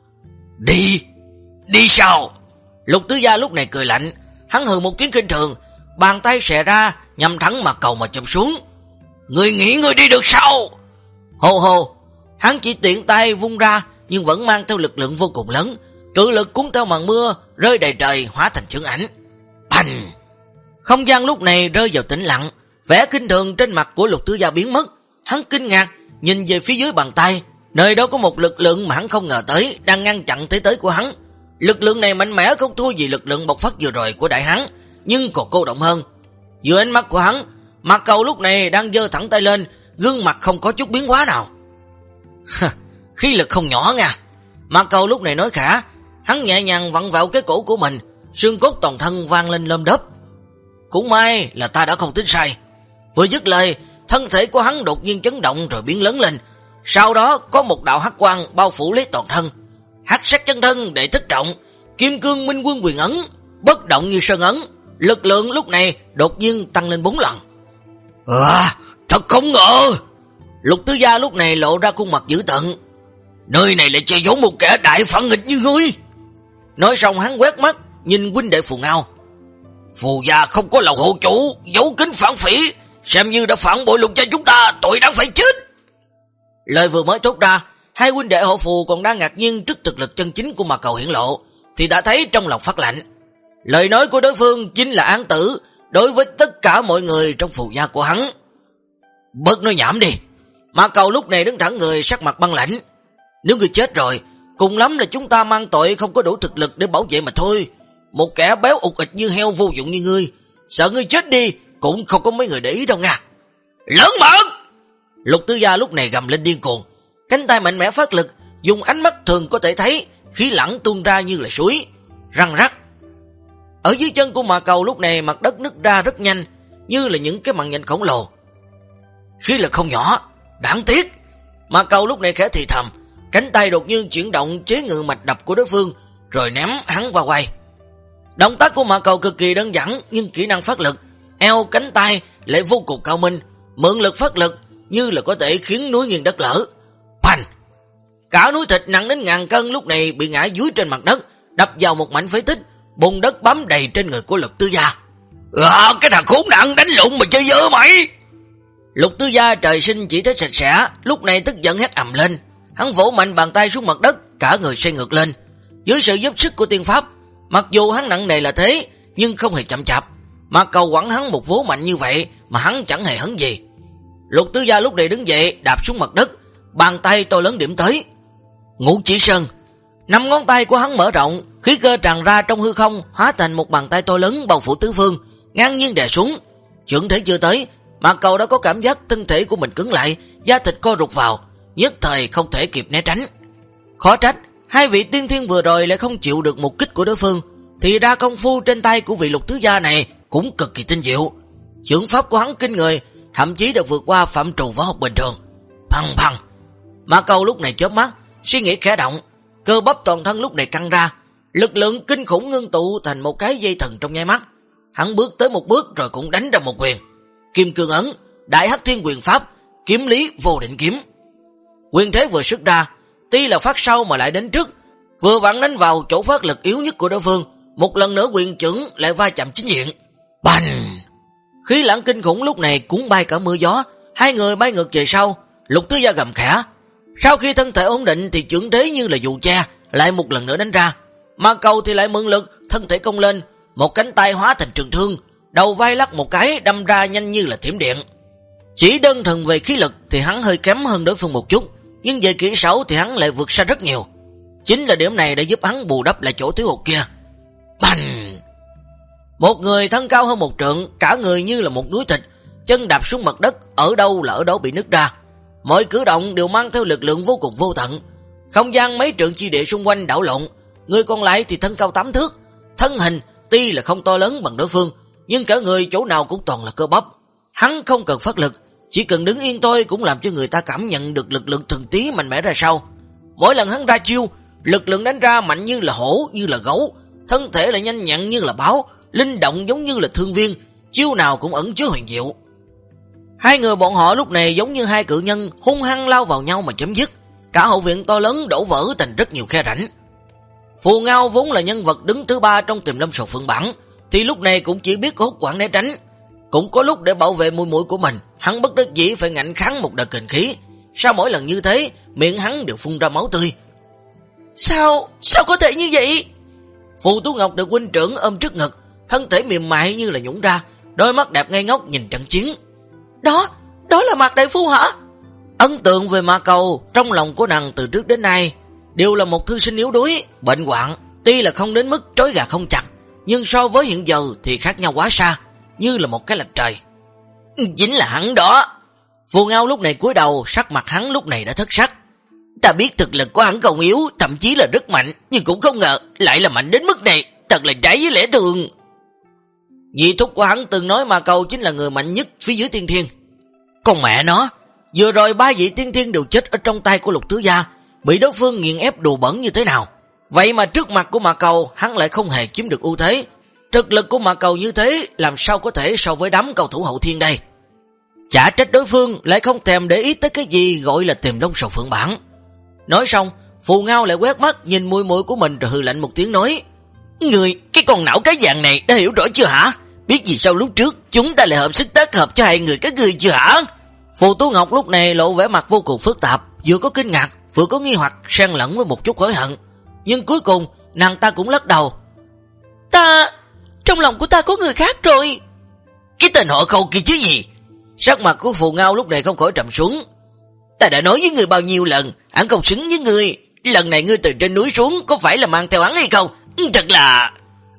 Đi sao? Lục Tứ Gia lúc này cười lạnh, hắn hừ một tiếng khinh thường, bàn tay xòe ra nhằm thẳng Mạc Cầu mà chụp xuống. Ngươi nghĩ ngươi đi được sao? Hồ hồ! Hắn chỉ tiện tay vung ra, nhưng vẫn mang theo lực lượng vô cùng lớn, cự lực cuốn theo màn mưa rơi đầy trời, hóa thành chưởng ảnh. Bành! Không gian lúc này rơi vào tĩnh lặng, vẻ kinh thường trên mặt của Lục Tứ Gia biến mất. Hắn kinh ngạc nhìn về phía dưới bàn tay, nơi đó có một lực lượng mà hắn không ngờ tới đang ngăn chặn thế tới của hắn. Lực lượng này mạnh mẽ không thua gì lực lượng bộc phát vừa rồi của đại hán, nhưng còn cô động hơn. Dưới ánh mắt của hắn, Mạc Cầu lúc này đang giơ thẳng tay lên, gương mặt không có chút biến hóa nào. Khí lực không nhỏ nha. Mạc Cầu lúc này nói khả, hắn nhẹ nhàng vặn vào cái cổ của mình, xương cốt toàn thân vang lên lơm đớp. Cũng may là ta đã không tính sai. Vừa dứt lời, thân thể của hắn đột nhiên chấn động rồi biến lớn lên, sau đó có một đạo hắc quang bao phủ lấy toàn thân. Hắc sắc chân thân đệ thất trọng, kim cương minh quân quyền ấn, bất động như sơn ấn, lực lượng lúc này đột nhiên tăng lên 4 lần. Thật không ngờ! Lục Tứ Gia lúc này lộ ra khuôn mặt dữ tợn. Nơi này lại che giấu một kẻ đại phản nghịch như ngươi. Nói xong hắn quét mắt nhìn huynh đệ Phù Ngao. Phù gia không có lòng hộ chủ, giấu kín phản phỉ, xem như đã phản bội Lục gia chúng ta, tội đáng phải chết. Lời vừa mới thốt ra, hai huynh đệ hộ Phù còn đang ngạc nhiên trước thực lực chân chính của Mạc Cầu hiển lộ, thì đã thấy trong lòng phát lạnh. Lời nói của đối phương chính là án tử đối với tất cả mọi người trong Phù gia của hắn. Bớt nói nhảm đi. Mạc Cầu lúc này đứng thẳng người, sắc mặt băng lãnh. Nếu ngươi chết rồi, cùng lắm là chúng ta mang tội không có đủ thực lực để bảo vệ mà thôi. Một kẻ béo ụt ịch như heo vô dụng như ngươi, sợ ngươi chết đi cũng không có mấy người để ý đâu nha. Lớn mật! Lục Tứ Gia lúc này gầm lên điên cuồng, cánh tay mạnh mẽ phát lực, dùng ánh mắt thường có thể thấy, khí lẳng tuôn ra như là suối, răng rắc. Ở dưới chân của Mạc Cầu lúc này mặt đất nứt ra rất nhanh, như là những cái màn nhện khổng lồ. Khí lực không nhỏ, đáng tiếc. Mạc Cầu lúc này khẽ thì thầm, cánh tay đột nhiên chuyển động chế ngự mạch đập của đối phương, rồi ném hắn vào quay. Động tác của Mạc Cầu cực kỳ đơn giản, nhưng kỹ năng phát lực, eo cánh tay lại vô cùng cao minh, mượn lực phát lực như là có thể khiến núi nghiêng đất lở. Phanh! Cả núi thịt nặng đến 1000 cân lúc này bị ngã dưới trên mặt đất, đập vào một mảnh phế tích, bùn đất bám đầy trên người của Lục Tứ Gia. Cái thằng khốn nạn đánh lộn mà chơi dơ mày! Lục Tứ Gia trời sinh chỉ thấy sạch sẽ, lúc này tức giận hét ầm lên. Hắn vỗ mạnh bàn tay xuống mặt đất, cả người xoay ngược lên. Dưới sự giúp sức của tiên pháp, mặc dù hắn nặng nề là thế, nhưng không hề chậm chạp. Mạc Cầu quẳng hắn một vố mạnh như vậy mà hắn chẳng hề hấn gì. Lục Tứ Gia lúc này đứng dậy, đạp xuống mặt đất, bàn tay to lớn điểm tới. Ngũ Chỉ Sơn. 5 ngón tay của hắn mở rộng, khí cơ tràn ra trong hư không, hóa thành một bàn tay to lớn bao phủ tứ phương, ngang nhiên đè xuống. Chưởng thế chưa tới, Mạc Cầu đã có cảm giác thân thể của mình cứng lại, da thịt co rụt vào, nhất thời không thể kịp né tránh. Khó trách hai vị tiên thiên vừa rồi lại không chịu được một kích của đối phương. thì ra công phu trên tay của vị Lục Tứ Gia này cũng cực kỳ tinh diệu. Chưởng pháp của hắn kinh người, thậm chí đã vượt qua phạm trù võ học bình thường. Phăng phăng. Mã Cầu lúc này chớp mắt, suy nghĩ khẽ động, cơ bắp toàn thân lúc này căng ra, lực lượng kinh khủng ngưng tụ thành một cái dây thần trong nháy mắt. Hắn bước tới một bước rồi cũng đánh ra một quyền. Kim Cương Ấn, Đại Hắc Thiên Quyền Pháp, Kiếm Lý Vô Định Kiếm. Quyền thế vừa xuất ra, tuy là phát sau mà lại đến trước, vừa vặn đánh vào chỗ phát lực yếu nhất của đối phương. Một lần nữa quyền chưởng lại va chạm chính diện. Bành! Khí lãng kinh khủng lúc này cuốn bay cả mưa gió, hai người bay ngược về sau. Lục Tứ Gia gầm khẽ. Sau khi thân thể ổn định thì chưởng thế như là dù che, lại một lần nữa đánh ra. Mã Cầu thì lại mượn lực, thân thể cong lên, một cánh tay hóa thành trường thương, đầu vai lắc một cái đâm ra nhanh như là thiểm điện. Chỉ đơn thuần về khí lực thì hắn hơi kém hơn đối phương một chút, nhưng về kỹ xảo thì hắn lại vượt xa rất nhiều. Chính là điểm này đã giúp hắn bù đắp lại chỗ thiếu hụt kia. Bành! Một người thân cao hơn một trượng, cả người như là một núi thịt, chân đạp xuống mặt đất, ở đâu là ở đó bị nứt ra. Mọi cử động đều mang theo lực lượng vô cùng vô tận. Không gian mấy trượng chi địa xung quanh đảo lộn. Người còn lại thì thân cao 8 thước, thân hình tuy là không to lớn bằng đối phương, nhưng cả người chỗ nào cũng toàn là cơ bắp. Hắn không cần phát lực, chỉ cần đứng yên thôi cũng làm cho người ta cảm nhận được lực lượng thần tí mạnh mẽ ra sau. Mỗi lần hắn ra chiêu, lực lượng đánh ra mạnh như là hổ, như là gấu, thân thể lại nhanh nhặn như là báo, linh động giống như là thương viên, chiêu nào cũng ẩn chứa huyền diệu. Hai người bọn họ lúc này giống như hai cự nhân hung hăng lao vào nhau mà chấm dứt. Cả hậu viện to lớn đổ vỡ thành rất nhiều khe rãnh. Phù Ngao vốn là nhân vật đứng thứ 3 trong Tiềm Long Sầu Phượng Bản, thì lúc này cũng chỉ biết hốt quản né tránh. Cũng có lúc để bảo vệ mũi mũi của mình, hắn bất đắc dĩ phải ngạnh kháng một đợt kình khí. Sau mỗi lần như thế, miệng hắn đều phun ra máu tươi. Sao có thể như vậy? Phù Tú Ngọc được huynh trưởng ôm trước ngực, thân thể mềm mại như là nhũn ra, đôi mắt đẹp ngây ngốc nhìn trận chiến. Đó là Mạc đại phu hả? Ấn tượng về Mã Cầu trong lòng của nàng từ trước đến nay đều là một thư sinh yếu đuối, bệnh hoạn, tuy là không đến mức trói gà không chặt, nhưng so với hiện giờ thì khác nhau quá xa, như là một cái lệch trời. Chính là hắn đó. Phù Ngao lúc này cúi đầu, sắc mặt hắn lúc này đã thất sắc. Ta biết thực lực của hắn không yếu, thậm chí là rất mạnh, nhưng cũng không ngờ lại là mạnh đến mức này, thật là trái với lẽ thường. Nhị thúc của hắn từng nói Mã Cầu chính là người mạnh nhất phía dưới tiên thiên. Con mẹ nó, vừa rồi 3 vị tiên thiên đều chết ở trong tay của Lục Tứ Gia, bị đối phương nghiền ép đùa bẩn như thế nào. Vậy mà trước mặt của Mã Cầu hắn lại không hề chiếm được ưu thế. Thực lực của Mã Cầu như thế làm sao có thể so với đám cầu thủ hậu thiên đây. Chả trách đối phương lại không thèm để ý tới cái gì gọi là Tiềm Long Sầu Phượng Bản. Nói xong, Phù Ngao lại quét mắt nhìn mùi mũi của mình rồi hừ lạnh một tiếng nói: Người, cái con não cái dạng này đã hiểu rõ chưa hả? Biết gì sao lúc trước chúng ta lại hợp sức tác hợp cho hai người các ngươi chưa hả? Phù Tú Ngọc lúc này lộ vẻ mặt vô cùng phức tạp, vừa có kinh ngạc, vừa có nghi hoặc, xen lẫn với một chút hối hận. Nhưng cuối cùng, nàng ta cũng lắc đầu. Trong lòng của ta có người khác rồi. Cái tên họ Khâu kia chứ gì? Sắc mặt của Phù Ngao lúc này không khỏi trầm xuống. Ta đã nói với người bao nhiêu lần, hắn không xứng với người. Lần này ngươi từ trên núi xuống có phải là mang theo hắn hay không? Thật là...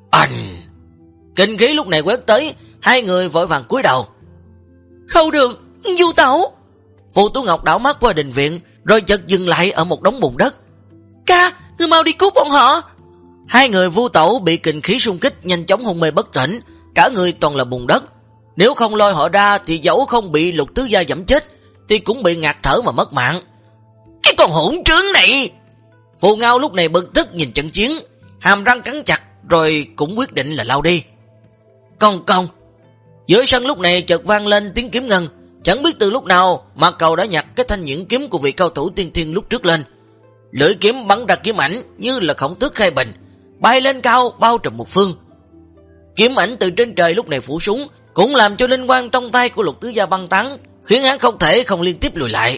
Kinh khí lúc này quét tới, hai người vội vàng cúi đầu. Khâu Đường, Du Tẩu. Phù Tú Ngọc đảo mắt qua đình viện, rồi chợt dừng lại ở một đống bùn đất. Ca, ngươi mau đi cứu bọn họ. Hai người Vu Tẩu bị kình khí xung kích nhanh chóng hôn mê bất tỉnh, cả người toàn là bùn đất. Nếu không lôi họ ra thì dẫu không bị Lục Tứ Gia giẫm chết thì cũng bị ngạt thở mà mất mạng. Cái con hỗn trướng này! Phù Ngao lúc này bực tức nhìn trận chiến, hàm răng cắn chặt rồi cũng quyết định là lao đi. Công. Giữa sân lúc này chợt vang lên tiếng kiếm ngân, chẳng biết từ lúc nào Mã Cầu đã nhặt cái thanh nhuyễn kiếm của vị cao thủ tiên thiên lúc trước lên. Lưỡi kiếm bắn ra kiếm ảnh như là khổng tước khai bình, bay lên cao bao trùm một phương. Kiếm ảnh từ trên trời lúc này phủ xuống, cũng làm cho linh quang trong tay của Lục Tứ Gia băng tán, khiến hắn không thể không liên tiếp lùi lại.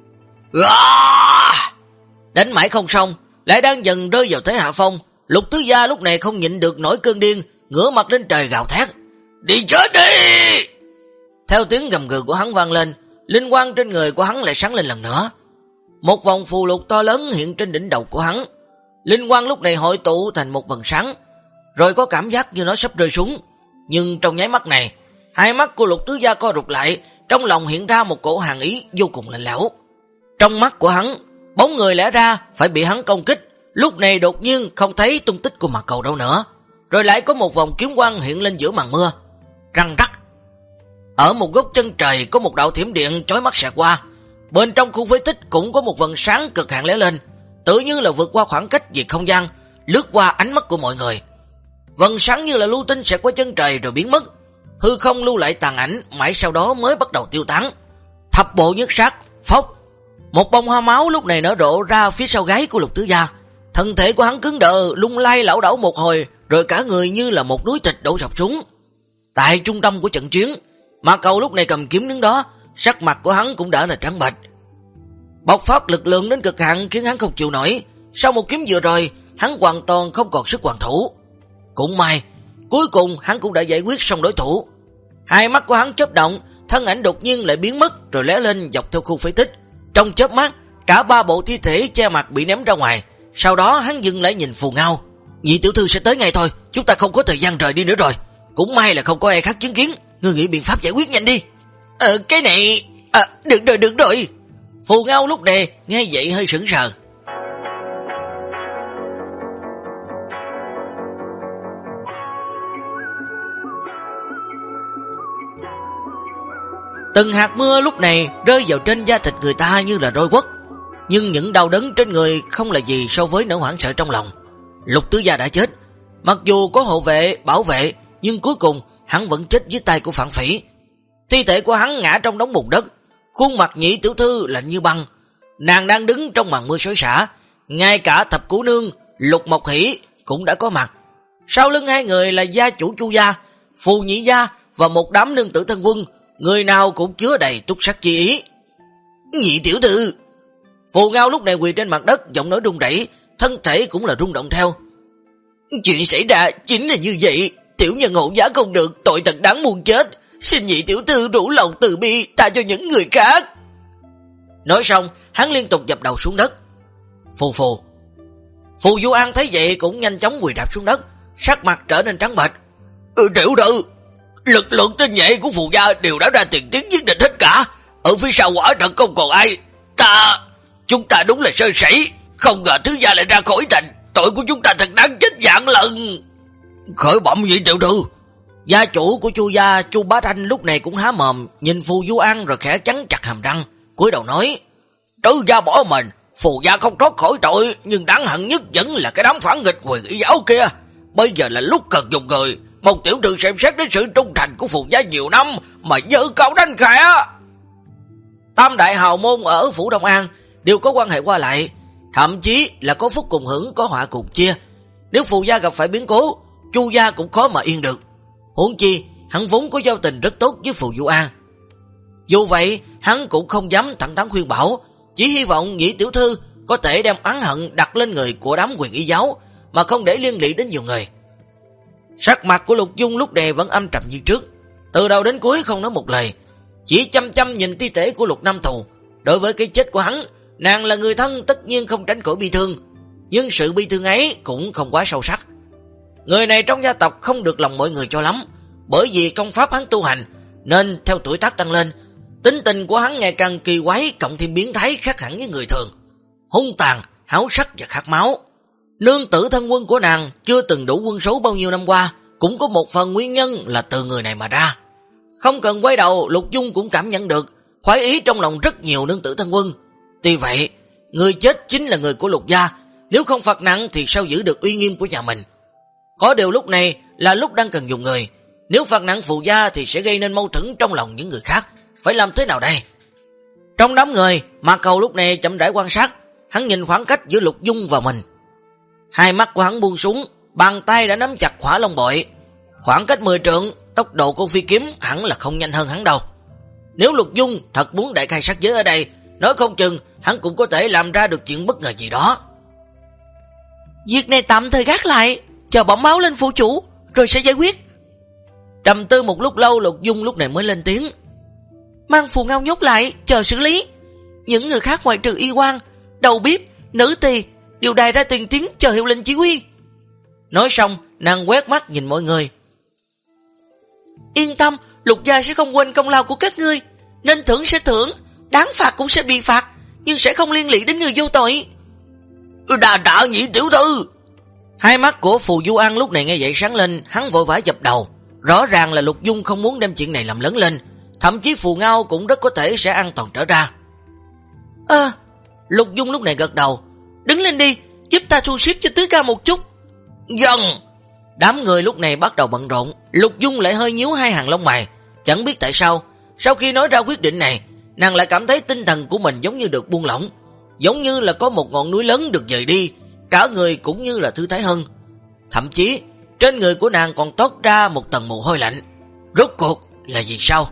Đánh mãi không xong, lại đang dần rơi vào thế hạ phong. Lục Tứ Gia lúc này không nhịn được nổi cơn điên, ngửa mặt lên trời gào thét: Đi chết đi! Theo tiếng gầm gừ của hắn vang lên, linh quang trên người của hắn lại sáng lên lần nữa. Một vòng phù lục to lớn hiện trên đỉnh đầu của hắn. Linh quang lúc này hội tụ thành một vầng sáng, rồi có cảm giác như nó sắp rơi xuống. Nhưng trong nháy mắt này, hai mắt của Lục Tứ Gia co rụt lại, trong lòng hiện ra một cổ hàn ý vô cùng lạnh lẽo. Trong mắt của hắn, bóng người lẽ ra phải bị hắn công kích, lúc này đột nhiên không thấy tung tích của Mã Cầu đâu nữa. rồi lại có một vòng kiếm quang hiện lên giữa màn mưa. Răng rắc. Ở một góc chân trời có một đạo thiểm điện chói mắt xẹt qua. Bên trong khu phế tích cũng có một vầng sáng cực hạn lóe lên, tự như là vượt qua khoảng cách về không gian, lướt qua ánh mắt của mọi người. Vầng sáng như là lưu tinh xẹt qua chân trời rồi biến mất, hư không lưu lại tàn ảnh, mãi sau đó mới bắt đầu tiêu tán. Thập bộ nhất sát, phốc. Một bông hoa máu lúc này nở rộ ra phía sau gáy của Lục Tứ Gia. Thân thể của hắn cứng đờ, lung lay lảo đảo một hồi, rồi cả người như là một núi thịt đổ sập xuống. Tại trung tâm của trận chiến, Mạc Cầu lúc này cầm kiếm đứng đó, sắc mặt của hắn cũng đã là trắng bệch. Bộc phát lực lượng đến cực hạn khiến hắn không chịu nổi. Sau một kiếm vừa rồi, hắn hoàn toàn không còn sức hoàn thủ. Cũng may, cuối cùng hắn cũng đã giải quyết xong đối thủ. Hai mắt của hắn chớp động, thân ảnh đột nhiên lại biến mất rồi lóe lên dọc theo khu phế tích. Trong chớp mắt, cả 3 bộ thi thể che mặt bị ném ra ngoài. Sau đó hắn dừng lại nhìn Phù Ngao. Nhị tiểu thư sẽ tới ngay thôi, chúng ta không có thời gian rời đi nữa rồi. Cũng may là không có ai khác chứng kiến, ngươi nghĩ biện pháp giải quyết nhanh đi. Cái này... được rồi. Phù Ngao lúc này nghe vậy hơi sững sờ. Từng hạt mưa lúc này rơi vào trên da thịt người ta như là roi quất, nhưng những đau đớn trên người không là gì so với nỗi hoảng sợ trong lòng. Lục Tứ Gia đã chết, mặc dù có hộ vệ bảo vệ, nhưng cuối cùng hắn vẫn chết dưới tay của phản phỉ. Thi thể của hắn ngã trong đống bùn đất, khuôn mặt nhị tiểu thư lạnh như băng. Nàng đang đứng trong màn mưa xối xả, ngay cả Thập Cửu Nương, Lục Mộc Hỷ cũng đã có mặt. Sau lưng hai người là gia chủ Chu gia, Phù Nhị gia và một đám nương tử thân quân, người nào cũng chứa đầy túc sắc chi ý. Nhị tiểu thư. Phù Ngao lúc này quỳ trên mặt đất, giọng nói run rẩy, thân thể cũng là rung động theo. Chuyện xảy ra chính là như vậy, tiểu nhân hộ giá không được, tội thật đáng muôn chết, xin nhị tiểu thư rủ lòng từ bi tha cho những người khác. Nói xong, hắn liên tục dập đầu xuống đất. Phù Du An thấy vậy cũng nhanh chóng quỳ đạp xuống đất, sắc mặt trở nên trắng bệch. Tiểu thư, lực lượng tinh nhuệ của Phù gia đều đã ra tiền tiến giết địch hết cả, ở phía sau quả trận không còn ai. Chúng ta đúng là sơ sẩy, không ngờ thứ gia lại ra khỏi thành, tội của chúng ta thật đáng chết vạn lần. Khởi bẩm vậy tiểu thư. Gia chủ của Chu gia, Chu Bá Thanh lúc này cũng há mồm, nhìn Phù Du An rồi khẽ cắn chặt hàm răng, cúi đầu nói: Trứ gia bỏ mình, Phù gia không thoát khỏi tội, nhưng đáng hận nhất vẫn là cái đám phản nghịch Huyền Y giáo kia. Bây giờ là lúc cần dùng người, một tiểu thư xem xét đến sự trung thành của Phù gia nhiều năm mà dơ cao đánh khẽ. Tam đại hào môn ở phủ Đông An đều có quan hệ qua lại, thậm chí là có phúc cùng hưởng, có họa cùng chia. Nếu Phù gia gặp phải biến cố, Chu gia cũng khó mà yên được. Huống chi hắn vốn có giao tình rất tốt với Phù Du An. Dù vậy, hắn cũng không dám thẳng thắn khuyên bảo, chỉ hy vọng nhị tiểu thư có thể đem oán hận đặt lên người của đám Huyền Y giáo, mà không để liên lụy đến nhiều người. Sắc mặt của Lục Dung lúc này vẫn âm trầm như trước, từ đầu đến cuối không nói một lời, chỉ chăm chăm nhìn thi thể của Lục Nam Thù. Đối với cái chết của hắn, nàng là người thân tất nhiên không tránh khỏi bi thương, nhưng sự bi thương ấy cũng không quá sâu sắc. Người này trong gia tộc không được lòng mọi người cho lắm, bởi vì công pháp hắn tu hành, nên theo tuổi tác tăng lên, tính tình của hắn ngày càng kỳ quái, cộng thêm biến thái khác hẳn với người thường, hung tàn, háo sắc và khát máu. Nương tử thân quân của nàng chưa từng đủ quân số bao nhiêu năm qua, cũng có một phần nguyên nhân là từ người này mà ra. Không cần quay đầu, Lục Dung cũng cảm nhận được khoái ý trong lòng rất nhiều nương tử thân quân. Tuy vậy, người chết chính là người của Lục gia, nếu không phạt nặng thì sao giữ được uy nghiêm của nhà mình. Có điều lúc này là lúc đang cần dùng người, nếu phạt nặng Phù gia thì sẽ gây nên mâu thuẫn trong lòng những người khác, phải làm thế nào đây? Trong đám người, Mạc Cầu lúc này chậm rãi quan sát, hắn nhìn khoảng cách giữa Lục Dung và mình. Hai mắt của hắn buông xuống, bàn tay đã nắm chặt Hỏa Long bội. Khoảng cách 10 trượng, tốc độ của phi kiếm hẳn là không nhanh hơn hắn đâu. Nếu Lục Dung thật muốn đại khai sát giới ở đây, nói không chừng hắn cũng có thể làm ra được chuyện bất ngờ gì đó. Việc này tạm thời gác lại, chờ bẩm báo lên phủ chủ rồi sẽ giải quyết. Trầm tư một lúc lâu, Lục Dung lúc này mới lên tiếng: Mang Phù Ngao nhốt lại, chờ xử lý. Những người khác ngoại trừ y quan, đầu bếp, nữ tỳ đều đài ra tiền tiến chờ hiệu lệnh chỉ huy. Nói xong, nàng quét mắt nhìn mọi người. Yên tâm, Lục gia sẽ không quên công lao của các ngươi, nên thưởng sẽ thưởng, đáng phạt cũng sẽ bị phạt, nhưng sẽ không liên lụy đến người vô tội. Đà tạ nhị tiểu thư. Hai mắt của Phù Du An lúc này nghe vậy sáng lên, hắn vội vã dập đầu. Rõ ràng là Lục Dung không muốn đem chuyện này làm lớn lên, thậm chí Phù Ngao cũng rất có thể sẽ an toàn trở ra. Lục Dung lúc này gật đầu. Đứng lên đi, giúp ta thu xếp cho tứ ca một chút. Dần. Đám người lúc này bắt đầu bận rộn. Lục Dung lại hơi nhíu hai hàng lông mày. Chẳng biết tại sao, sau khi nói ra quyết định này, nàng lại cảm thấy tinh thần của mình giống như được buông lỏng, giống như là có một ngọn núi lớn được dời đi, cả người cũng như là thư thái hơn. Thậm chí trên người của nàng còn toát ra một tầng mồ hôi lạnh. Rốt cuộc là gì sao?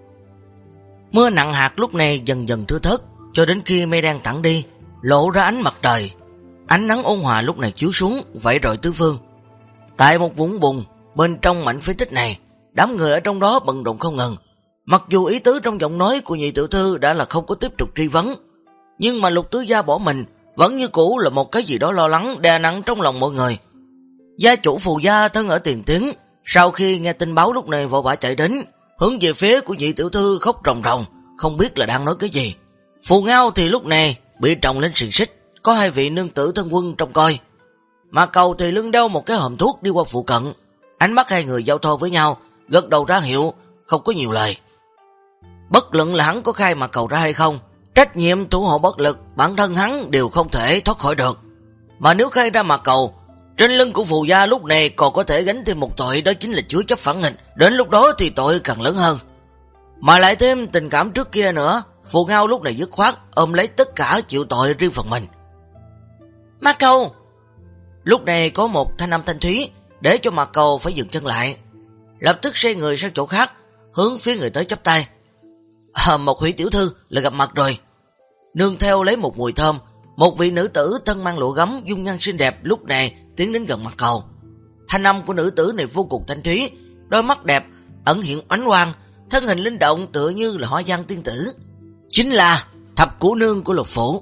Mưa nặng hạt lúc này dần dần thưa thớt, cho đến khi mây đen tản đi, lộ ra ánh mặt trời. Ánh nắng ôn hòa lúc này chiếu xuống, vẫy rọi tứ phương. Tại một vũng bùn bên trong mảnh phế tích này, đám người ở trong đó bận rộn không ngừng. Mặc dù ý tứ trong giọng nói của nhị tiểu thư đã là không có tiếp tục truy vấn, nhưng mà Lục tứ gia bỏ mình vẫn như cũ là một cái gì đó lo lắng đè nặng trong lòng mọi người. Gia chủ Phù gia thân ở tiền tuyến, sau khi nghe tin báo lúc này vội vã chạy đến, hướng về phía của nhị tiểu thư khóc ròng ròng, không biết là đang nói cái gì. Phù Ngao thì lúc này bị trồng lên xiềng xích, có hai vị nương tử thân quân trông coi. Mà Cầu thì lưng đeo một cái hòm thuốc đi qua phụ cận. Ánh mắt hai người giao thoa với nhau, gật đầu ra hiệu, không có nhiều lời. Bất luận là hắn có khai Mạc Cầu ra hay không, trách nhiệm thủ hộ bất lực bản thân hắn đều không thể thoát khỏi được. Mà nếu khai ra Mạc Cầu, trên lưng của Phù gia lúc này còn có thể gánh thêm một tội, đó chính là chứa chấp phản nghịch. Đến lúc đó thì tội càng lớn hơn. Mà lại thêm tình cảm trước kia nữa, Phù Ngao lúc này dứt khoát ôm lấy tất cả chịu tội riêng phần mình. Mạc Cầu! Lúc này có một thanh âm thanh thúy để cho Mạc Cầu phải dừng chân lại, lập tức xoay người sang chỗ khác, hướng phía người tới chắp tay. Một Hủy tiểu thư là gặp mặt rồi. Nương theo lấy một mùi thơm, một vị nữ tử thân mang lụa gấm dung nhan xinh đẹp lúc này tiến đến gần Mạc Cầu. Thanh âm của nữ tử này vô cùng thanh thúy, đôi mắt đẹp ẩn hiện ánh quang, thân hình linh động tựa như là hoa văn tiên tử. Chính là Thập Cửu Nương của Lục phủ.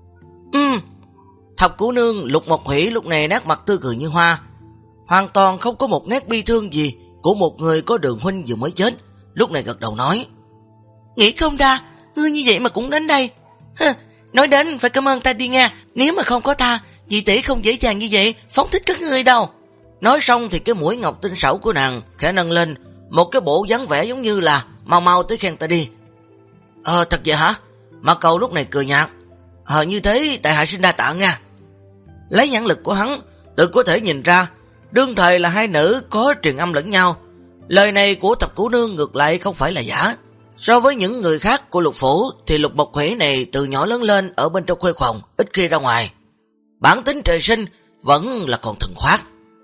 Thập Cửu Nương Lục Mộc Hủy lúc này nét mặt tươi cười như hoa, hoàn toàn không có một nét bi thương gì của một người có đường huynh vừa mới chết. Lúc này gật đầu nói: Nghĩ không ra, ngươi như vậy mà cũng đến đây. Nói đến phải cảm ơn ta đi nha, nếu mà không có ta, dì tỷ không dễ dàng như vậy phóng thích các ngươi đâu. Nói xong thì cái mũi ngọc tinh xảo của nàng khẽ nâng lên, một cái bộ dáng vẻ giống như là mau mau tới khen ta đi. Thật vậy hả? Mạc Cầu lúc này cười nhạt. Như thế tại hạ xin đa tạ nha. Lấy nhãn lực của hắn, tự có thể nhìn ra đương thời là hai nữ có truyền âm lẫn nhau. Lời này của Thập Cửu Nương ngược lại không phải là giả. So với những người khác của Lục phủ thì Lục Mộc Hủy này từ nhỏ lớn lên ở bên trong khuê phòng, ít khi ra ngoài. Bản tính trời sinh vẫn là còn thần khoát.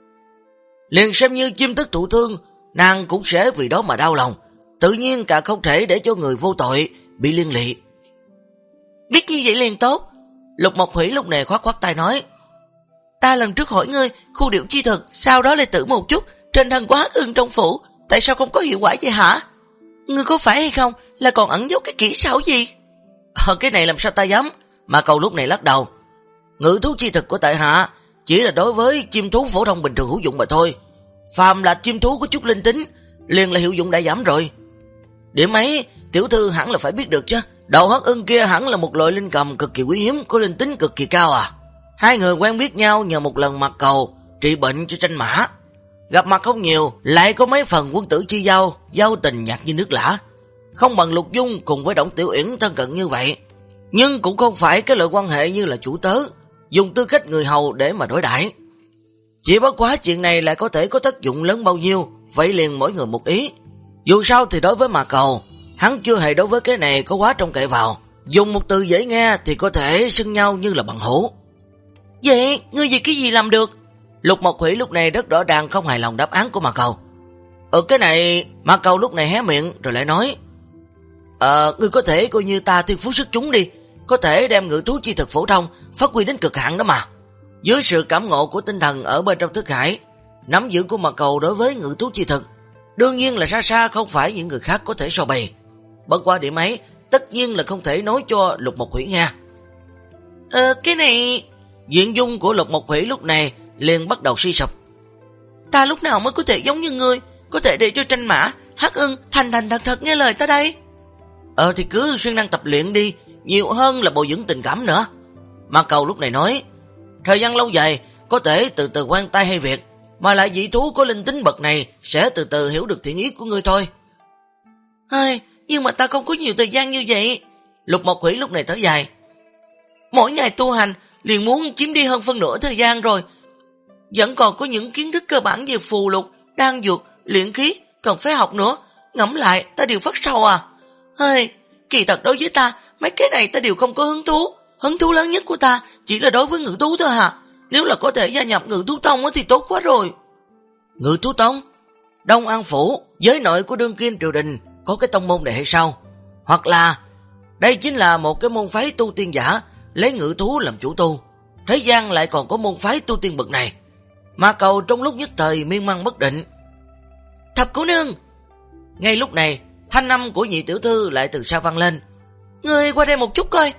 Liền xem như chim tức thụ thương, nàng cũng sẽ vì đó mà đau lòng, tự nhiên cả không thể để cho người vô tội bị liên lụy. Biết như vậy liền tốt. Lục Mộc Hủy lúc này khoát khoát tay nói: Ta lần trước hỏi ngươi khu điệu chi thực, sau đó lại tự một chút trên thân của Hắc Ưng trong phủ, tại sao không có hiệu quả vậy hả? Ngươi có phải hay không là còn ẩn giấu cái kỹ xảo gì? Cái này làm sao ta dám. Mà Cầu lúc này lắc đầu: Ngự thú chi thực của tại hạ chỉ là đối với chim thú phổ thông bình thường hữu dụng mà thôi. Phàm là chim thú có chút linh tính liền là hiệu dụng đã giảm rồi. Điểm ấy tiểu thư hẳn là phải biết được chứ. Đầu Hắc Ưng kia hẳn là một loại linh cầm cực kỳ quý hiếm, có linh tính cực kỳ cao à. Hai người quen biết nhau nhờ một lần Mạc Cầu trị bệnh cho tranh mã. Gặp mặt không nhiều, lại có mấy phần quân tử chi giao, giao tình nhạt như nước lã. Không bằng Lục Dung cùng với Đổng Tiểu Uyển thân cận như vậy, nhưng cũng không phải cái loại quan hệ như là chủ tớ, dùng tư cách người hầu để mà đối đãi. Chỉ bất quá chuyện này lại có thể có tác dụng lớn bao nhiêu, vậy liền mỗi người một ý. Dù sao thì đối với Mạc Cầu, hắn chưa hề đối với cái này có quá trông cậy vào. Dùng một từ dễ nghe thì có thể xưng nhau như là bằng hữu. Vậy, ngươi vì cái gì làm được? Lục Mộc Hủy lúc này rất rõ ràng không hài lòng đáp án của Mạc Cầu. Cái này, Mạc Cầu lúc này hé miệng rồi lại nói: Ngươi có thể coi như ta thiên phú sức chúng đi, có thể đem ngự thú chi thực phổ thông phát huy đến cực hạn đó mà. Dưới sự cảm ngộ của tinh thần ở bên trong thức hải, nắm giữ của Mạc Cầu đối với ngự thú chi thực đương nhiên là xa xa không phải những người khác có thể so bì. Bất qua điểm ấy tất nhiên là không thể nói cho Lục Mộc Hủy nha. Cái này... Diện dung của Lục Mộc Hủy lúc này liền bắt đầu suy sụp. Ta lúc nào mới có thể giống như ngươi, có thể để cho tranh mã Hắc Ưng thành thật nghe lời ta đây? Thì cứ siêng năng tập luyện đi, nhiều hơn là bồi dưỡng tình cảm nữa. Mạc Cầu lúc này nói: Thời gian lâu dài có thể từ từ quan tay hay việc, mà lại dị thú có linh tính bậc này sẽ từ từ hiểu được thiện ý của ngươi thôi. Nhưng mà ta không có nhiều thời gian như vậy. Lục Mộc Hủy lúc này thở dài. Mỗi ngày tu hành liền muốn chiếm đi hơn phân nửa thời gian rồi. Vẫn còn có những kiến thức cơ bản về phù lục, đan dược, luyện khí cần phải học nữa. Ngẫm lại ta đều phát sầu à. Kỳ thật đối với ta, mấy cái này ta đều không có hứng thú. Hứng thú lớn nhất của ta chỉ là đối với Ngự thú thôi hả? Nếu là có thể gia nhập Ngự thú tông thì tốt quá rồi. Ngự thú tông? Đông An Phủ, giới nội của đương kim triều đình có cái tông môn này hay sao? Hoặc là đây chính là một cái môn phái tu tiên giả lấy ngự thú làm chủ tu. Thế gian lại còn có môn phái tu tiên bậc này. Ma Cầu trong lúc nhất thời miên man bất định. Thập cô nương! Ngay lúc này, thanh âm của nhị tiểu thư lại từ xa vang lên. Ngươi qua đây một chút coi.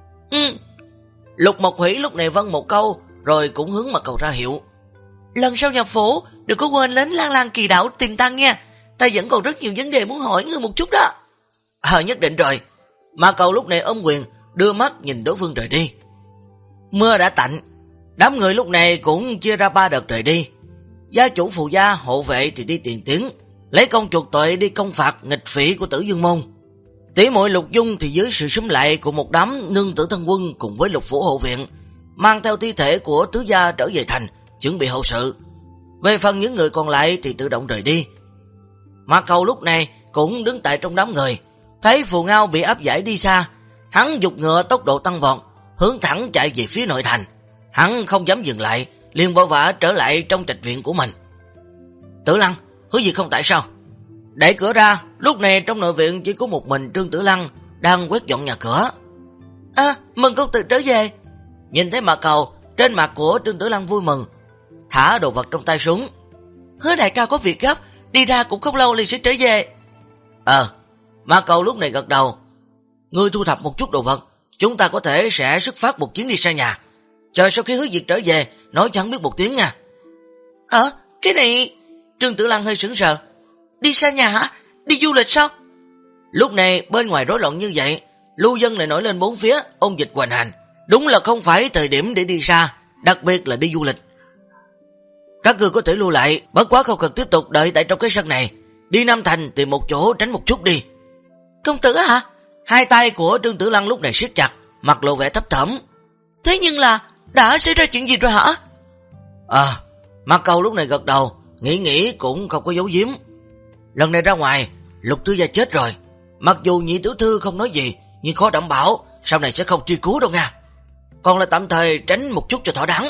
Lục Mộc Hủy lúc này vâng một câu, rồi cũng hướng Ma Cầu ra hiệu. Lần sau nhập phủ, đừng có quên đến Lan Lan Kỳ Đảo tìm ta nha. Ta vẫn còn rất nhiều vấn đề muốn hỏi ngươi một chút đó. Nhất định rồi. Ma Cầu lúc này ôm quyền, đưa mắt nhìn đối phương rời đi. Mưa đã tạnh, đám người lúc này cũng chia ra 3 đợt rời đi. Gia chủ Phù gia, hộ vệ thì đi tiền tiến, lấy công chuộc tội đi công phạt nghịch phỉ của Tử Dương môn. Tỷ muội Lục Dung thì dưới sự xúm lại của một đám nương tử thân quân cùng với Lục phủ hộ viện, mang theo thi thể của tứ gia trở về thành, chuẩn bị hậu sự. Về phần những người còn lại thì tự động rời đi. Ma Cầu lúc này cũng đứng tại trong đám người, thấy Phù Ngao bị áp giải đi xa, hắn giục ngựa tốc độ tăng vọt, hướng thẳng chạy về phía nội thành. Hắn không dám dừng lại, liền vội vã trở lại trong trạch viện của mình. Tử Lăng, Hứa Diệt không tại sao? Đẩy cửa ra, lúc này trong nội viện chỉ có một mình Trương Tử Lăng đang quét dọn nhà cửa. Mừng công tử trở về. Nhìn thấy Ma Cầu, trên mặt của Trương Tử Lăng vui mừng, thả đồ vật trong tay xuống. Hứa đại ca có việc gấp, đi ra cũng không lâu liền sẽ trở về. Ma Cầu lúc này gật đầu. Ngươi thu thập một chút đồ vật, chúng ta có thể sẽ xuất phát một chuyến đi xa nhà. Chờ sau khi Hứa Diệt trở về, nói cho hắn biết một tiếng nha. Cái này... Trương Tử Lăng hơi sững sờ. Đi xa nhà hả? Đi du lịch sao? Lúc này bên ngoài rối loạn như vậy, lưu dân lại nổi lên bốn phía, ôn dịch hoành hành. Đúng là không phải thời điểm để đi xa, đặc biệt là đi du lịch. Các ngươi có thể lưu lại, bất quá không cần tiếp tục đợi tại trong cái sân này. Đi Nam Thành tìm một chỗ tránh một chút đi. Công tử hả? Hai tay của Trương Tử Lăng lúc này siết chặt, mặt lộ vẻ thấp thỏm. Thế nhưng là đã xảy ra chuyện gì rồi hả? Ma Cầu lúc này gật đầu, nghĩ cũng không có giấu giếm. Lần này ra ngoài, Lục Tứ gia chết rồi. Mặc dù nhị tiểu thư không nói gì, nhưng khó đảm bảo sau này sẽ không truy cứu đâu nha. Còn là tạm thời tránh một chút cho thỏa đáng.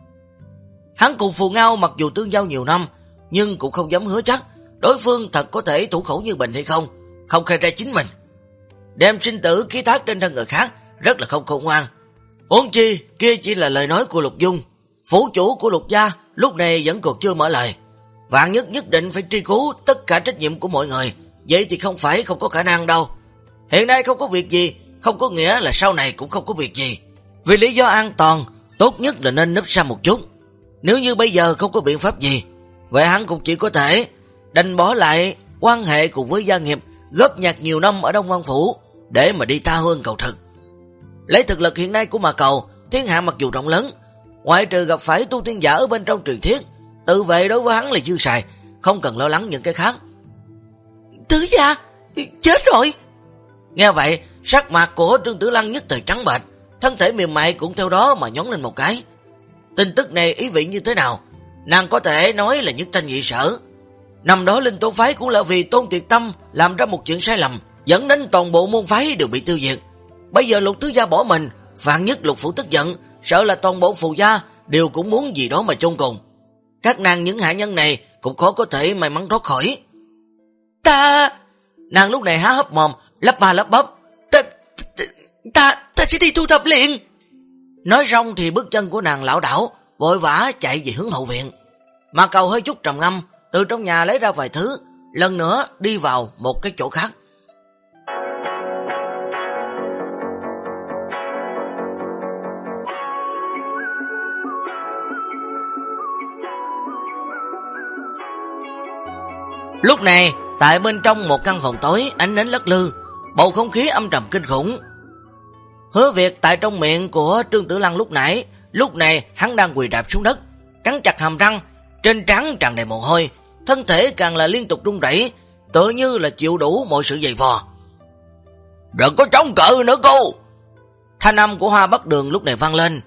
Hắn cùng Phù Ngao mặc dù tương giao nhiều năm, nhưng cũng không dám hứa chắc đối phương thật có thể thủ khẩu như bình hay không, không khai ra chính mình. Đem sinh tử ký thác trên thân người khác rất là không khôn ngoan. Huống chi kia chỉ là lời nói của Lục Dung. Phủ chủ của Lục gia lúc này vẫn còn chưa mở lời. Vạn nhất định phải truy cứu tất cả trách nhiệm của mọi người, vậy thì không phải không có khả năng đâu. Hiện nay không có việc gì, không có nghĩa là sau này cũng không có việc gì. Vì lý do an toàn, tốt nhất là nên nấp xa một chút. Nếu như bây giờ không có biện pháp gì, vậy hắn cũng chỉ có thể đành bỏ lại quan hệ cùng với gia nghiệp góp nhặt nhiều năm ở Đông An Phủ để mà đi tha hương cầu thực. Lấy thực lực hiện nay của Ma Cầu, thiên hạ mặc dù rộng lớn, ngoại trừ gặp phải tu tiên giả ở bên trong truyền thuyết, tự vệ đối với hắn là dư xài, không cần lo lắng những cái khác. Tứ gia, chết rồi. Nghe vậy, sắc mặt của Trương Tử Lăng nhất thời trắng bệch, thân thể mềm mại cũng theo đó mà nhón lên một cái. Tin tức này ý vị như thế nào? Nàng có thể nói là nhất tranh nhị sở. Năm đó Linh Tố Phái cũng là vì Tôn Tuyệt Tâm làm ra một chuyện sai lầm, dẫn đến toàn bộ môn phái đều bị tiêu diệt. Bây giờ Lục tứ gia bỏ mình, vạn nhất Lục phủ tức giận, sợ là toàn bộ Phù gia đều cũng muốn gì đó mà chôn cùng. Các nàng những hạ nhân này cũng khó có thể may mắn thoát khỏi. Nàng lúc này há hốc mồm, lắp ba lắp bắp. Ta sẽ đi thu thập liền. Nói xong thì bước chân của nàng lảo đảo, vội vã chạy về hướng hậu viện. Ma Cầu hơi chút trầm ngâm, từ trong nhà lấy ra vài thứ, lần nữa đi vào một cái chỗ khác. Lúc này, tại bên trong một căn phòng tối, ánh nến lắc lư, bầu không khí âm trầm kinh khủng. Hứa Việt tại trong miệng của Trương Tử Lăng lúc này hắn đang quỳ rạp xuống đất, cắn chặt hàm răng, trên trán tràn đầy mồ hôi, thân thể càng là liên tục run rẩy, tựa như là chịu đủ mọi sự dày vò. Đừng có chống cự nữa cô! Thanh âm của Hoa Bắc Đường lúc này vang lên.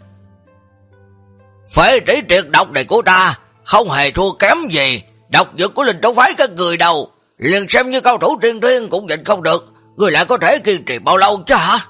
Phế trĩ triệt độc này của ta không hề thua kém gì độc dược của Linh Châu phái các người đâu, liền xem như cao thủ tiên riêng cũng nhịn không được, người lại có thể kiên trì bao lâu chứ hả?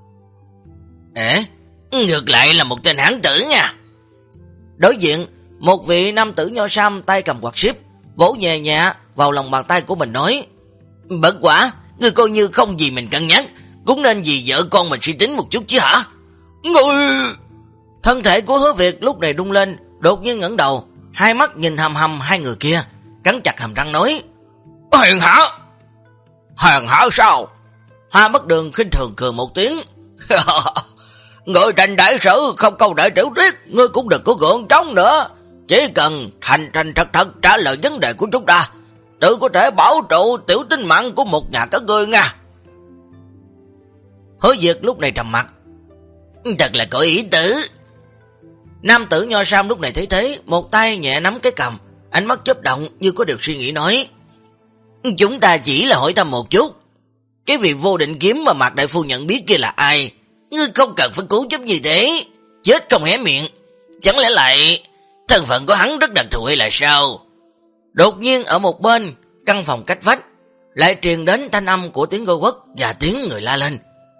Ngược lại là một tên hán tử nha. Đối diện, một vị nam tử nho sam tay cầm quạt xíp, vỗ nhẹ nhẹ vào lòng bàn tay của mình nói: Bất quả, ngươi coi như không gì mình cân nhắc, cũng nên vì vợ con mình suy tính một chút chứ hả? Ngươi! Thân thể của Hứa Việt lúc này rung lên, đột nhiên ngẩng đầu, hai mắt nhìn hầm hầm hai người kia, cắn chặt hàm răng nói: Hèn hả? Hèn hả sao? Hoa Bắc Đường khinh thường cười một tiếng. Người tranh đại sự không câu đại tiểu tiết, ngươi cũng đừng có gượng trống nữa, chỉ cần thành thật trả lời vấn đề của chúng ta, tự có thể bảo trụ tiểu tính mạng của một nhà các ngươi nha. Hứa Việt lúc này trầm mặt. Thật là có ý tứ. Nam tử nho sam lúc này thấy thế, một tay nhẹ nắm cái cầm, ánh mắt chớp động như có điều suy nghĩ nói: Chúng ta chỉ là hỏi thăm một chút, cái vị Vô Định Kiếm mà Mạc đại phu nhận biết kia là ai? Ngươi không cần phải cố chấp như thế, chết không hé miệng, chẳng lẽ lại thân phận của hắn rất đặc thù hay là sao? Đột nhiên ở một bên căn phòng cách vách lại truyền đến thanh âm của tiếng gâu quất và tiếng người la lên: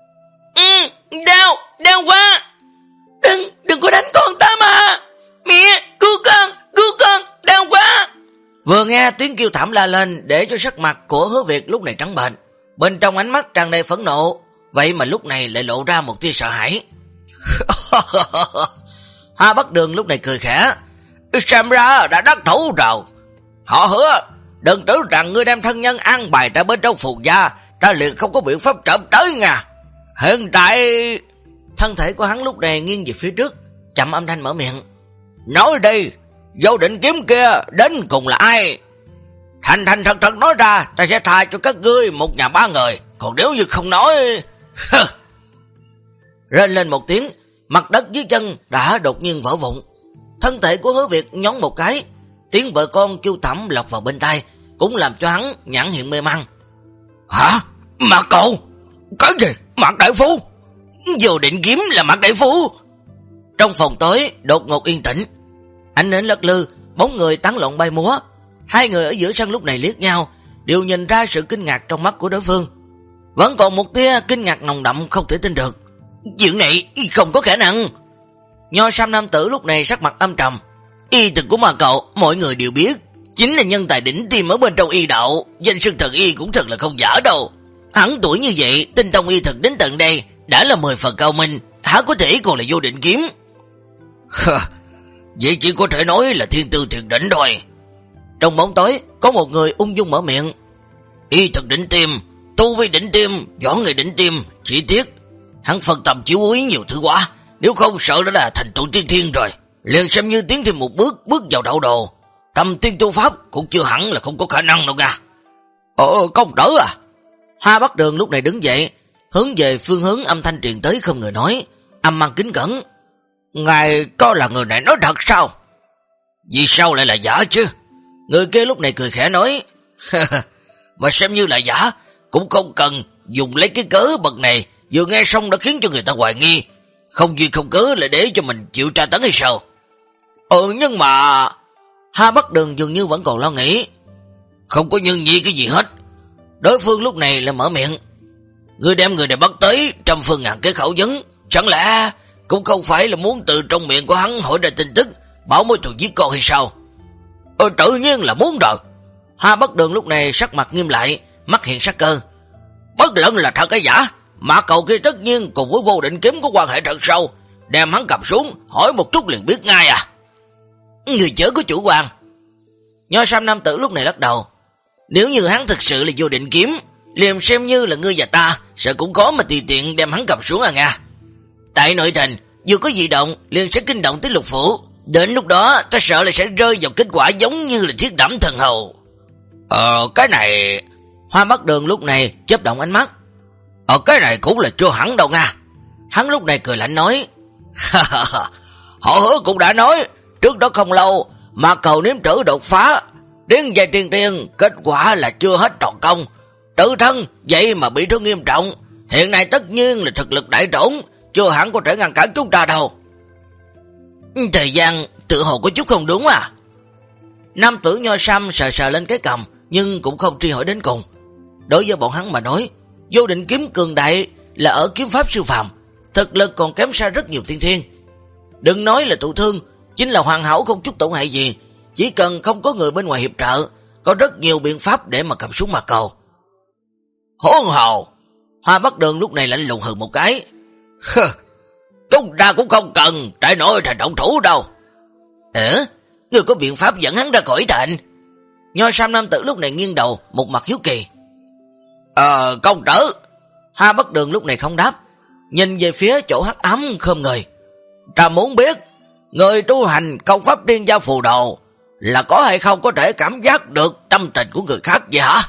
đau quá, đừng có đánh con ta mà, mẹ, cứu con, đau quá. Vừa nghe tiếng kêu thảm la lên, để cho sắc mặt của Hứa Việt lúc này trắng bệch, bên trong ánh mắt tràn đầy phẫn nộ, vậy mà lúc này lại lộ ra một tia sợ hãi. Hoa Bắc Đường lúc này cười khẽ: Xem ra đã đắc thủ rồi. Họ Hứa, đừng tưởng rằng ngươi đem thân nhân an bài tại bên trong phù gia, ta liền không có biện pháp chậm tới nha. Hiện tại... Thân thể của hắn lúc này nghiêng về phía trước, chậm âm thanh mở miệng: Nói đi, Vô Định Kiếm kia đến cùng là ai? Thành thật nói ra, ta sẽ tha cho các ngươi một nhà ba người, còn nếu như không nói... Rên lên một tiếng, mặt đất dưới chân đã đột nhiên vỡ vụn. Thân thể của Hứa Việt nhón một cái, tiếng vợ con kêu thảm lọt vào bên tai, cũng làm cho hắn nhãn hiện mê mang. Hả? Mạc cậu? Cái gì? Mạc đại phu? Vô Định Kiếm là Mạc đại phu? Trong phòng tối đột ngột yên tĩnh, ánh nến lắc lư, bóng người tán loạn bay múa. Hai người ở giữa sân lúc này liếc nhau, đều nhìn ra sự kinh ngạc trong mắt của đối phương. Vẫn còn một tia kinh ngạc nồng đậm không thể tin được. Chuyện này không có khả năng. Nho sam nam tử lúc này sắc mặt âm trầm. Y thuật của Mạc cậu mọi người đều biết, chính là nhân tài đỉnh tiêm ở bên trong y đạo, danh xưng thần y cũng thật là không giả đâu. Hắn tuổi như vậy, tinh thông y thuật đến tận đây đã là 10 phần cao minh, há có thể còn là Vô Định Kiếm? Vậy chỉ có thể nói là thiên tư tuyệt đỉnh thôi. Trong bóng tối có một người ung dung mở miệng: Y thuật đỉnh tiêm, tu vi đỉnh tiêm, võ người đỉnh tiêm, chỉ tiếc hắn phân tâm chiếu ý nhiều thứ quá, nếu không sợ đã là thành tựu tiên thiên rồi, liền xem như tiến thêm một bước vào đạo đồ, tâm tiên tu pháp cũng chưa hẳn là không có khả năng đâu nha. Công tử à? Hoa Bắc Đường lúc này đứng dậy, hướng về phương hướng âm thanh truyền tới không người nói, âm mang kính cẩn: Ngài có là người này nói thật sao? Vì sao lại là giả chứ? Người kia lúc này cười khẽ nói: Mà xem như là giả cũng không cần dùng lấy cái cớ bậc này, vừa nghe xong đã khiến cho người ta hoài nghi, không duyên không cớ lại để cho mình chịu tra tấn hay sao? Nhưng mà... Hoa Bắc Đường dường như vẫn còn lo nghĩ. Không có nhân nhi cái gì hết. Đối phương lúc này là mở miệng: Ngươi đem người này bắt tới 100,000 cái khẩu vấn, chẳng lẽ cũng không phải là muốn từ trong miệng của hắn hỏi ra tin tức bảo mối thù giết con hay sao? Tự nhiên là muốn rồi. Hoa Bắc Đường lúc này sắc mặt nghiêm lại, mắt hiện sắc cơ. Bất luận là thật hay giả, Mạc cậu kia tất nhiên cùng với Vô Định Kiếm có quan hệ thật sâu, đem hắn cầm xuống hỏi một chút liền biết ngay à. Người chớ có chủ quan. Nho sam nam tử lúc này lắc đầu: Nếu như hắn thực sự là Vô Định Kiếm, liền xem như là ngươi và ta sợ cũng có mà tùy tiện đem hắn cầm xuống à nha. Tại nội thành vừa có dị động liền sẽ kinh động tới lục phủ, đến lúc đó ta sợ là sẽ rơi vào kết quả giống như là Thiết Đẫm Thần Hầu. Cái này... Hoa Bắc Đường lúc này chớp động ánh mắt: Cái này cũng là chưa hẳn đâu nha. Hắn lúc này cười lạnh nói: Họ Hứa cũng đã nói trước đó không lâu, mà cầu nếm trữ đột phá, đến giai tiên tiên, kết quả là chưa hết trọn công. Tự thân vậy mà bị thương nghiêm trọng, hiện nay tất nhiên là thực lực đại trốn, chưa hẳn có thể ngăn cản chúng ta đâu. Thời gian tự hồ có chút không đúng à? Nam tử nho xăm sờ sờ lên cái cằm, nhưng cũng không truy hỏi đến cùng. Đối với bọn hắn mà nói, vô định kiếm cường đại là ở kiếm pháp siêu phàm, thực lực còn kém xa rất nhiều tiên thiên. Đừng nói là thụ thương, chính là hoàn hảo không chút tổn hại gì, chỉ cần không có người bên ngoài hiệp trợ, có rất nhiều biện pháp để mà cầm súng mà cầu. Hỗn hồ! Hoa Bắc Đường lúc này lạnh lùng hừ một cái. Chúng ta cũng không cần trải nổi thành động thủ đâu. Ngươi có biện pháp dẫn hắn ra khỏi thành? Nho sam nam tử lúc này nghiêng đầu, một mặt hiếu kỳ. Công tử. Hoa Bắc Đường lúc này không đáp, nhìn về phía chỗ hắc ám khom người. Ta muốn biết, người tu hành công pháp tiên gia phù đồ là có hay không có thể cảm giác được tâm tình của người khác vậy hả?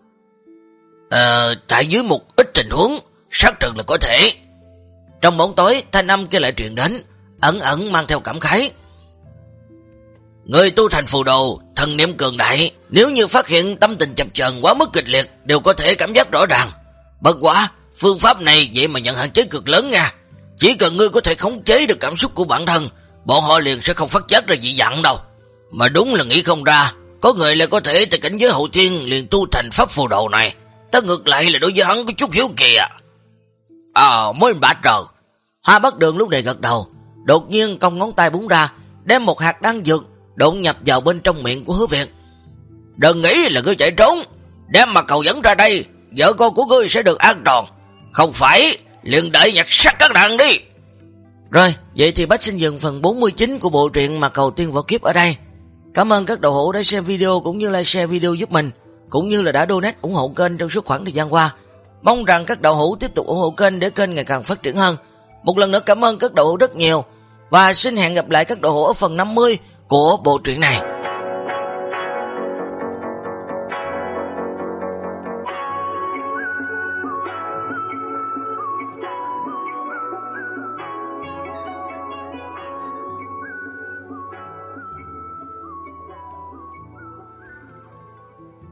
Tại dưới một ít tình huống, xác thực là có thể. Trong bóng tối, thanh âm kia lại truyền đến, ẩn ẩn mang theo cảm khái. Người tu thành phù đồ, thần niệm cường đại, nếu như phát hiện tâm tình chập chờn quá mức kịch liệt, đều có thể cảm giác rõ ràng. Bất quá, phương pháp này vậy mà nhận hạn chế cực lớn nha. Chỉ cần ngươi có thể khống chế được cảm xúc của bản thân, bọn họ liền sẽ không phát giác ra dị dạng đâu. Mà đúng là nghĩ không ra, có người lại có thể từ cảnh giới hậu thiên liền tu thành pháp phù đồ này. Ta ngược lại là đối với hắn có chút hiếu kỳ à. Mới bạch rồi. Hoa Bắc Đường lúc này gật đầu, đột nhiên cong ngón tay búng ra, đem một hạt đan dược độn nhập vào bên trong miệng của Hứa Việt. Đừng nghĩ là ngươi chạy trốn, đem mà cầu dẫn ra đây, vợ con của ngươi sẽ được an toàn. Không phải, liền đợi nhặt xác các đàn đi. Rồi, vậy thì Bách xin dừng phần 49 của bộ truyện Mà Cầu Tiên Võ Kiếp ở đây. Cảm ơn các đầu hữu đã xem video cũng như like share video giúp mình, cũng như là đã donate ủng hộ kênh trong suốt khoảng thời gian qua. Mong rằng các đạo hữu tiếp tục ủng hộ kênh để kênh ngày càng phát triển hơn. Một lần nữa cảm ơn các đạo hữu rất nhiều, và xin hẹn gặp lại các đạo hữu ở phần 50 của bộ truyện này.